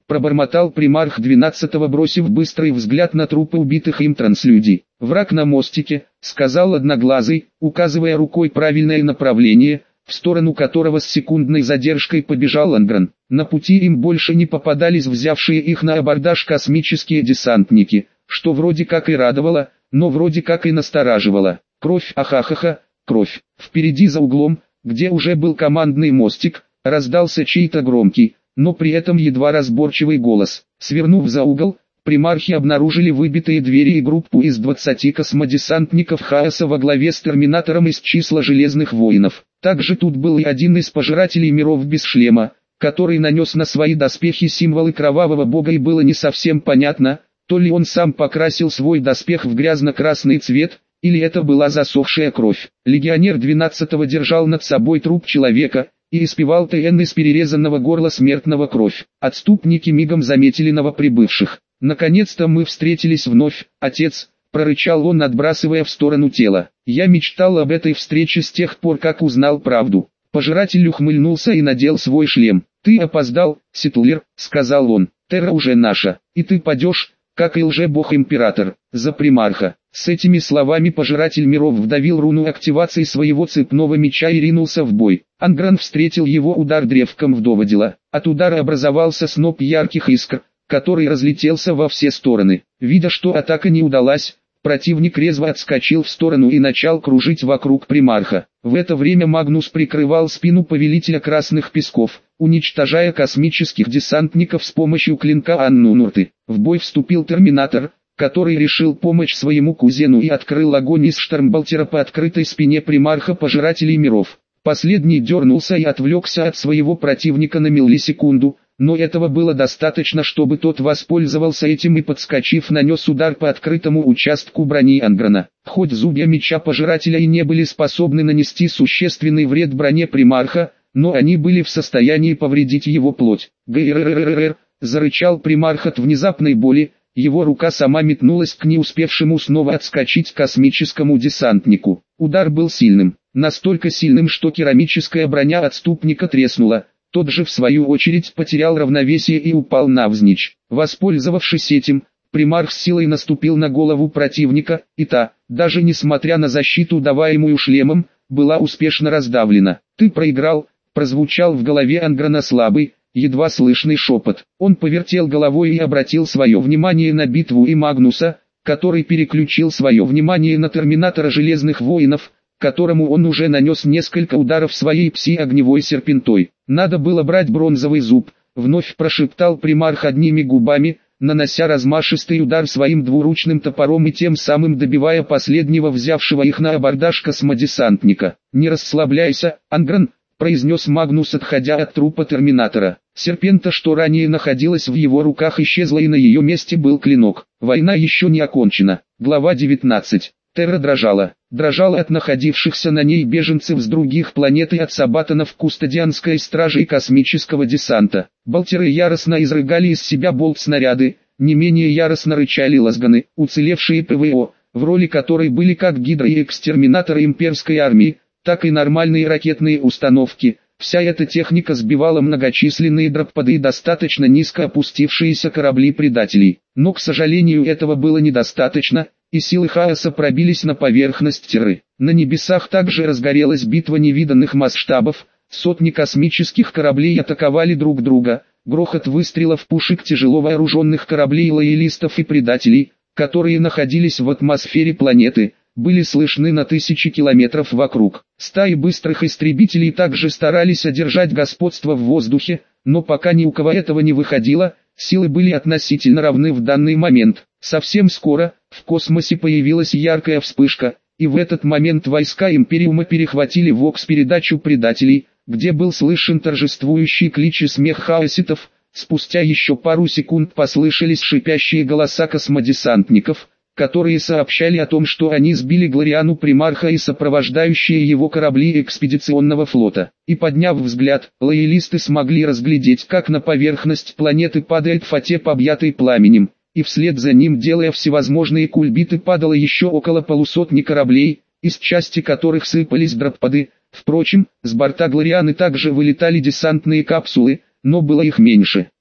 пробормотал примарх 12-го, бросив быстрый взгляд на трупы убитых им транслюдей. «Враг на мостике», — сказал Одноглазый, указывая рукой правильное направление, в сторону которого с секундной задержкой побежал Ангран. На пути им больше не попадались взявшие их на абордаж космические десантники, что вроде как и радовало, но вроде как и настораживало. Кровь, ахахаха, кровь. Впереди за углом, где уже был командный мостик, раздался чей-то громкий, но при этом едва разборчивый голос. Свернув за угол, примархи обнаружили выбитые двери и группу из 20 космодесантников Хаоса во главе с терминатором из числа Железных Воинов. Также тут был и один из пожирателей миров без шлема, который нанес на свои доспехи символы кровавого бога, и было не совсем понятно, то ли он сам покрасил свой доспех в грязно-красный цвет, или это была засохшая кровь. Легионер 12-го держал над собой труп человека и испевал ТН из перерезанного горла смертного кровь. Отступники мигом заметили новоприбывших. «Наконец-то мы встретились вновь, отец», — прорычал он, отбрасывая в сторону тело. «Я мечтал об этой встрече с тех пор, как узнал правду». Пожиратель ухмыльнулся и надел свой шлем. «Ты опоздал, Ситулер», — сказал он. «Терра уже наша, и ты падешь, как и лже-бог-император, за примарха». С этими словами пожиратель миров вдавил руну активации своего цепного меча и ринулся в бой. Ангран встретил его удар древком вдоводила. От удара образовался сноп ярких искр, который разлетелся во все стороны. Видя, что атака не удалась, противник резво отскочил в сторону и начал кружить вокруг примарха. В это время Магнус прикрывал спину повелителя Красных Песков, уничтожая космических десантников с помощью клинка Аннунурты. В бой вступил Терминатор, который решил помочь своему кузену и открыл огонь из штормбалтера по открытой спине примарха Пожирателей миров. Последний дернулся и отвлекся от своего противника на миллисекунду, но этого было достаточно, чтобы тот воспользовался этим и, подскочив, нанес удар по открытому участку брони Анграна. Хоть зубья меча Пожирателя и не были способны нанести существенный вред броне примарха, но они были в состоянии повредить его плоть. «Грррррррр», зарычал примарх от внезапной боли. Его рука сама метнулась к не успевшему снова отскочить космическому десантнику. Удар был сильным, настолько сильным, что керамическая броня отступника треснула. Тот же в свою очередь потерял равновесие и упал навзничь. Воспользовавшись этим, примарх с силой наступил на голову противника, и та, даже несмотря на защиту, даваемую шлемом, была успешно раздавлена. «Ты проиграл», прозвучал в голове Анграна слабый, едва слышный шепот. Он повертел головой и обратил свое внимание на битву и Магнуса, который переключил свое внимание на терминатора Железных Воинов, которому он уже нанес несколько ударов своей пси-огневой серпентой. «Надо было брать бронзовый зуб», вновь прошептал примарх одними губами, нанося размашистый удар своим двуручным топором и тем самым добивая последнего взявшего их на абордаж космодесантника. «Не расслабляйся, Ангран», произнес Магнус, отходя от трупа терминатора. Серпента, что ранее находилась в его руках, исчезла, и на ее месте был клинок. Война еще не окончена. Глава 19. Терра дрожала. Дрожала от находившихся на ней беженцев с других планет и от сабатонов кустодианской стражи и космического десанта. Болтеры яростно изрыгали из себя болт-снаряды, не менее яростно рычали лазганы, уцелевшие ПВО, в роли которой были как гидра и экстерминаторы имперской армии, так и нормальные ракетные установки. Вся эта техника сбивала многочисленные дроппады и достаточно низко опустившиеся корабли предателей. Но, к сожалению, этого было недостаточно, и силы хаоса пробились на поверхность Терры. На небесах также разгорелась битва невиданных масштабов, сотни космических кораблей атаковали друг друга, грохот выстрелов пушек тяжело вооруженных кораблей лоялистов и предателей, которые находились в атмосфере планеты, были слышны на тысячи километров вокруг. Стаи быстрых истребителей также старались одержать господство в воздухе, но пока ни у кого этого не выходило, силы были относительно равны в данный момент. Совсем скоро, в космосе появилась яркая вспышка, и в этот момент войска Империума перехватили вокс-передачу предателей, где был слышен торжествующий клич и смех хаоситов. Спустя еще пару секунд послышались шипящие голоса космодесантников, которые сообщали о том, что они сбили Глориану Примарха и сопровождающие его корабли экспедиционного флота. И подняв взгляд, лоялисты смогли разглядеть, как на поверхность планеты падает Фатеп, объятый пламенем, и вслед за ним, делая всевозможные кульбиты, падало еще около полусотни кораблей, из части которых сыпались дроппады. Впрочем, с борта Глорианы также вылетали десантные капсулы, но было их меньше.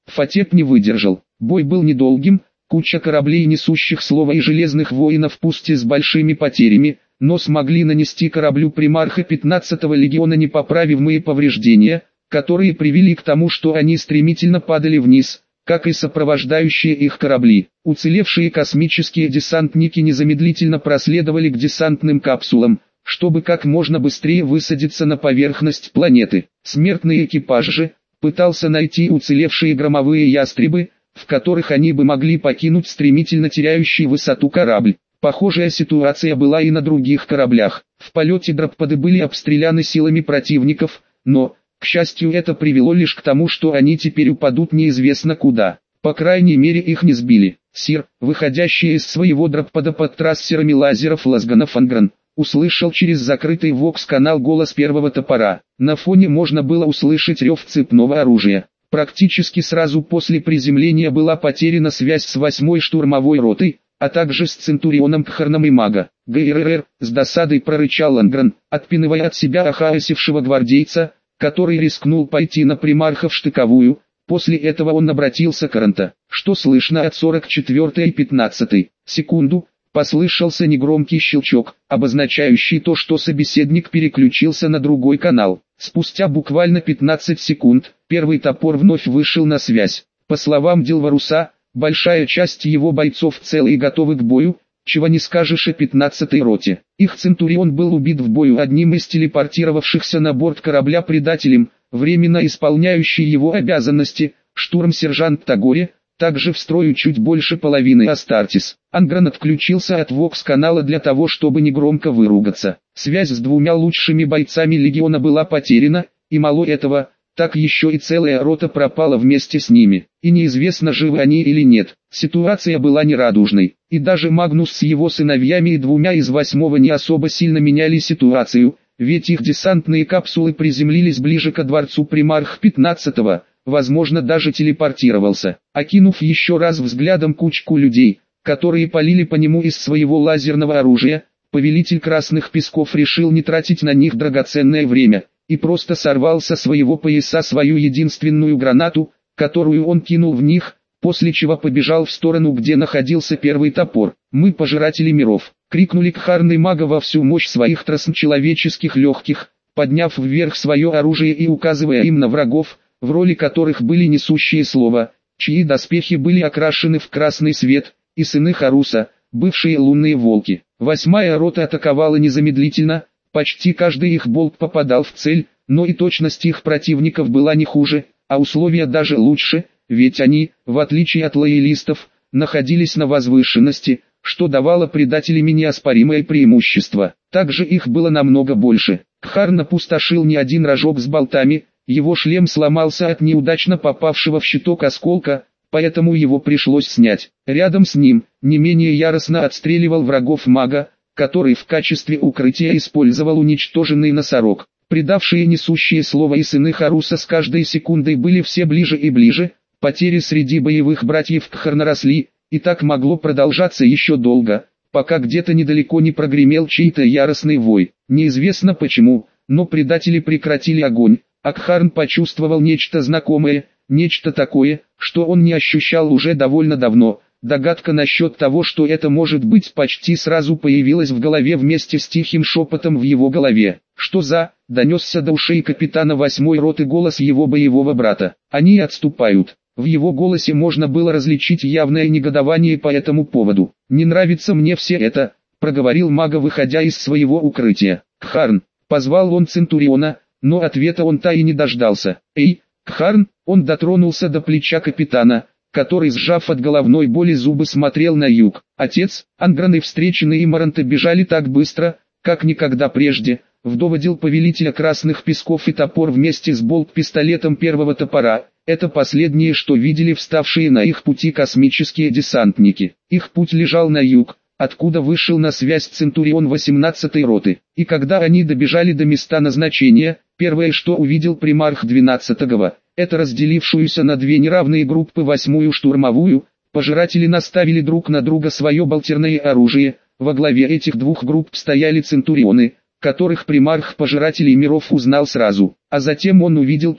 Фатеп не выдержал. Бой был недолгим, куча кораблей, несущих слово, и железных воинов, пусть и с большими потерями, но смогли нанести кораблю примарха 15-го легиона непоправимые повреждения, которые привели к тому, что они стремительно падали вниз, как и сопровождающие их корабли. Уцелевшие космические десантники незамедлительно проследовали к десантным капсулам, чтобы как можно быстрее высадиться на поверхность планеты. Смертный экипаж же пытался найти уцелевшие громовые ястребы, в которых они бы могли покинуть стремительно теряющий высоту корабль. Похожая ситуация была и на других кораблях. В полете дропподы были обстреляны силами противников, но, к счастью, это привело лишь к тому, что они теперь упадут неизвестно куда. По крайней мере, их не сбили. Сир, выходящий из своего дроппода под трассерами лазеров Лазганов Ангран, услышал через закрытый вокс-канал голос первого топора. На фоне можно было услышать рев цепного оружия. Практически сразу после приземления была потеряна связь с 8-й штурмовой ротой, а также с Центурионом Кхарном и Мага. ГРР, с досадой прорычал Ангран, отпинывая от себя охаосившего гвардейца, который рискнул пойти на примарха в штыковую. После этого он обратился к Аранта. Что слышно от 44-й и 15-й? Секунду, послышался негромкий щелчок, обозначающий то, что собеседник переключился на другой канал. Спустя буквально 15 секунд, первый топор вновь вышел на связь. По словам Дилваруса, большая часть его бойцов целы и готовы к бою, чего не скажешь о 15-й роте. Их Центурион был убит в бою одним из телепортировавшихся на борт корабля предателем, временно исполняющий его обязанности, штурм-сержант Тагори, также в строю чуть больше половины Астартис. Ангран отключился от вокс-канала для того, чтобы негромко выругаться. Связь с двумя лучшими бойцами легиона была потеряна, и мало этого, так еще и целая рота пропала вместе с ними. И неизвестно, живы они или нет. Ситуация была нерадужной. И даже Магнус с его сыновьями и двумя из 8-го не особо сильно меняли ситуацию, ведь их десантные капсулы приземлились ближе ко дворцу примарх 15-го, возможно, даже телепортировался. Окинув еще раз взглядом кучку людей, которые палили по нему из своего лазерного оружия, повелитель Красных Песков решил не тратить на них драгоценное время, и просто сорвал со своего пояса свою единственную гранату, которую он кинул в них, после чего побежал в сторону, где находился первый топор. «Мы пожиратели миров!» — крикнули Кхарн и Мага во всю мощь своих трансчеловеческих легких, подняв вверх свое оружие и указывая им на врагов, в роли которых были несущие слова, чьи доспехи были окрашены в красный свет, и сыны Харуса, бывшие лунные волки. 8-я рота атаковала незамедлительно, почти каждый их болт попадал в цель, но и точность их противников была не хуже, а условия даже лучше, ведь они, в отличие от лоялистов, находились на возвышенности, что давало предателям неоспоримое преимущество. Также их было намного больше. Кхарн опустошил не один рожок с болтами, его шлем сломался от неудачно попавшего в щиток осколка, поэтому его пришлось снять. Рядом с ним, не менее яростно отстреливал врагов Мага, который в качестве укрытия использовал уничтоженный носорог. Предавшие несущие слово и сыны Харуса с каждой секундой были все ближе и ближе, потери среди боевых братьев Кхарна росли, и так могло продолжаться еще долго, пока где-то недалеко не прогремел чей-то яростный вой. Неизвестно почему, но предатели прекратили огонь, а Кхарн почувствовал нечто знакомое, нечто такое, что он не ощущал уже довольно давно. Догадка насчет того, что это может быть, почти сразу появилась в голове вместе с тихим шепотом в его голове. «Что за?» — донесся до ушей капитана 8-й роты голос его боевого брата. «Они отступают». В его голосе можно было различить явное негодование по этому поводу. «Не нравится мне все это», — проговорил Мага, выходя из своего укрытия. «Кхарн», — позвал он Центуриона, но ответа он-то и не дождался. «Эй, Кхарн!» — он дотронулся до плеча капитана, который, сжав от головной боли зубы, смотрел на юг. Отец, Ангран и встреченные им Аранта бежали так быстро, как никогда прежде. Вдоводил повелителя Красных Песков и топор вместе с болт-пистолетом первого топора. Это последнее, что видели вставшие на их пути космические десантники. Их путь лежал на юг, откуда вышел на связь Центурион 18-й роты. И когда они добежали до места назначения, первое, что увидел примарх 12-го, это разделившуюся на две неравные группы 8-ю штурмовую. Пожиратели наставили друг на друга свое болтерное оружие. Во главе этих двух групп стояли Центурионы, которых примарх Пожирателей миров узнал сразу. А затем он увидел то,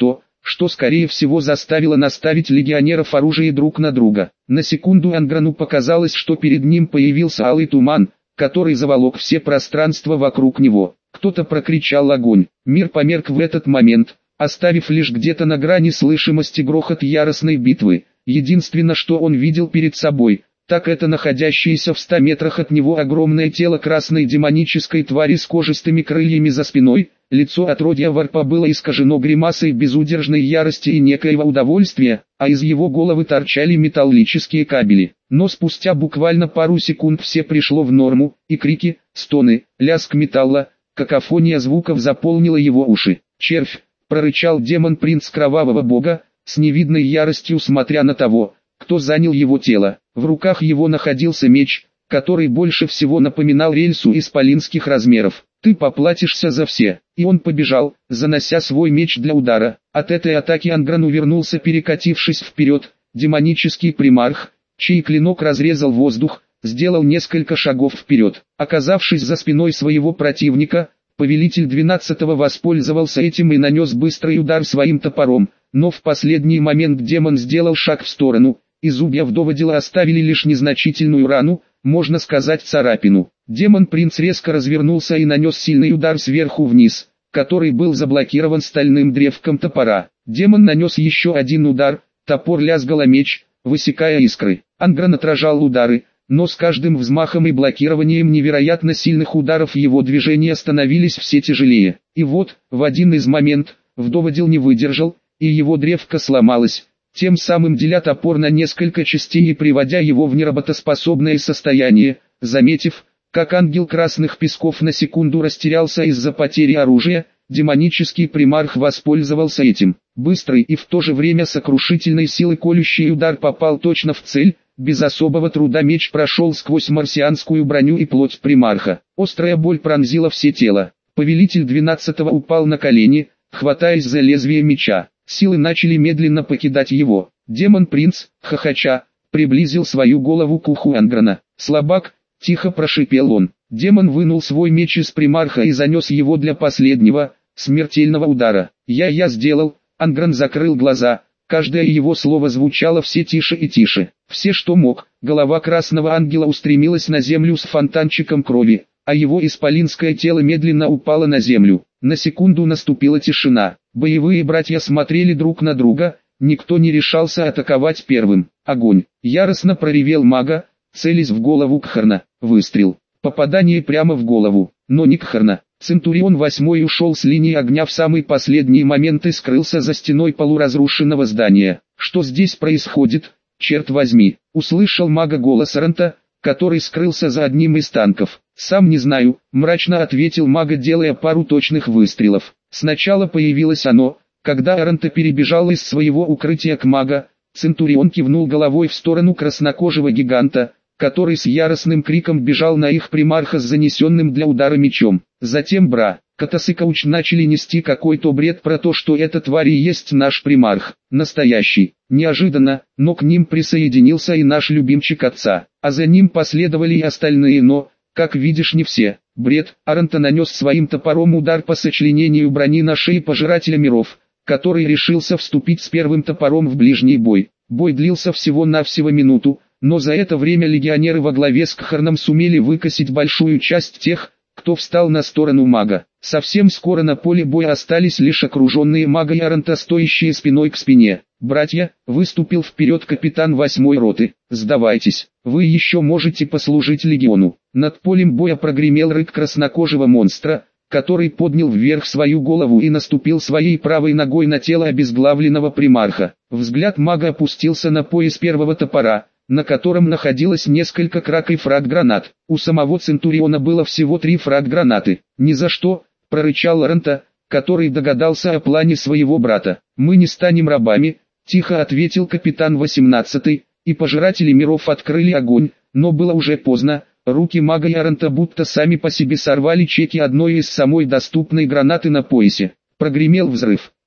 что скорее всего заставило наставить легионеров оружие друг на друга. На секунду Анграну показалось, что перед ним появился алый туман, который заволок все пространства вокруг него. Кто-то прокричал огонь. Мир померк в этот момент, оставив лишь где-то на грани слышимости грохот яростной битвы. Единственное, что он видел перед собой, так это находящееся в 100 метрах от него огромное тело красной демонической твари с кожистыми крыльями за спиной. Лицо отродья Варпа было искажено гримасой безудержной ярости и некоего удовольствия, а из его головы торчали металлические кабели. Но спустя буквально пару секунд все пришло в норму, и крики, стоны, лязг металла, какофония звуков заполнила его уши. «Червь!» — прорычал демон-принц кровавого бога, с невидной яростью смотря на того, кто занял его тело. В руках его находился меч, который больше всего напоминал рельсу исполинских размеров. «Ты поплатишься за все!» И он побежал, занося свой меч для удара. От этой атаки Ангран увернулся, перекатившись вперед. Демонический примарх, чей клинок разрезал воздух, сделал несколько шагов вперед. Оказавшись за спиной своего противника, повелитель 12-го воспользовался этим и нанес быстрый удар своим топором, но в последний момент демон сделал шаг в сторону, и зубья вдоводила оставили лишь незначительную рану, можно сказать царапину. Демон-принц резко развернулся и нанес сильный удар сверху вниз, который был заблокирован стальным древком топора. Демон нанес еще один удар, топор лязгал о меч, высекая искры. Ангран отражал удары, но с каждым взмахом и блокированием невероятно сильных ударов его движения становились все тяжелее. И вот, в один из моментов, вдоводил не выдержал, и его древко сломалось, тем самым деля топор на несколько частей и приводя его в неработоспособное состояние. Заметив, как ангел красных песков на секунду растерялся из-за потери оружия, демонический примарх воспользовался этим. Быстрый и в то же время сокрушительной силы колющий удар попал точно в цель. Без особого труда меч прошел сквозь марсианскую броню и плоть примарха. Острая боль пронзила все тело. Повелитель 12-го упал на колени, хватаясь за лезвие меча. Силы начали медленно покидать его. Демон-принц, хохоча, приблизил свою голову к уху Анграна. «Слабак!» — тихо прошипел он. Демон вынул свой меч из примарха и занес его для последнего, смертельного удара. «Я сделал!» — Ангран закрыл глаза. Каждое его слово звучало все тише и тише. Все, что мог. Голова красного ангела устремилась на землю с фонтанчиком крови, а его исполинское тело медленно упало на землю. На секунду наступила тишина. Боевые братья смотрели друг на друга, никто не решался атаковать первым. Огонь! Яростно проревел мага, целясь в голову Кхарна. Выстрел. Попадание прямо в голову, но не Кхарна. Центурион 8 ушел с линии огня в самый последний момент и скрылся за стеной полуразрушенного здания. «Что здесь происходит, черт возьми?» — услышал мага голос Аранта, который скрылся за одним из танков. «Сам не знаю», — мрачно ответил мага, делая пару точных выстрелов. Сначала появилось оно, когда Аранта перебежал из своего укрытия к мага. Центурион кивнул головой в сторону краснокожего гиганта, который с яростным криком бежал на их примарха с занесенным для удара мечом. Затем Катас и Кауч начали нести какой-то бред про то, что эта тварь и есть наш примарх, настоящий. Неожиданно, но к ним присоединился и наш любимчик отца, а за ним последовали и остальные, но, как видишь, не все. Бред. Аранта нанес своим топором удар по сочленению брони на шее пожирателя миров, который решился вступить с первым топором в ближний бой. Бой длился всего-навсего минуту, но за это время легионеры во главе с Кхарном сумели выкосить большую часть тех, кто встал на сторону мага. Совсем скоро на поле боя остались лишь окруженные мага и Аранта, стоящие спиной к спине. «Братья», — выступил вперед капитан 8-й роты, — «сдавайтесь, вы еще можете послужить легиону». Над полем боя прогремел рык краснокожего монстра, который поднял вверх свою голову и наступил своей правой ногой на тело обезглавленного примарха. Взгляд мага опустился на пояс первого топора, на котором находилось несколько крак и фраг-гранат. У самого Центуриона было всего 3 фраг-гранаты. «Ни за что», — прорычал Аранта, который догадался о плане своего брата. «Мы не станем рабами», — тихо ответил капитан 18-й, и пожиратели миров открыли огонь, но было уже поздно. Руки мага и Аранта будто сами по себе сорвали чеки одной из самой доступной гранаты на поясе. Прогремел взрыв.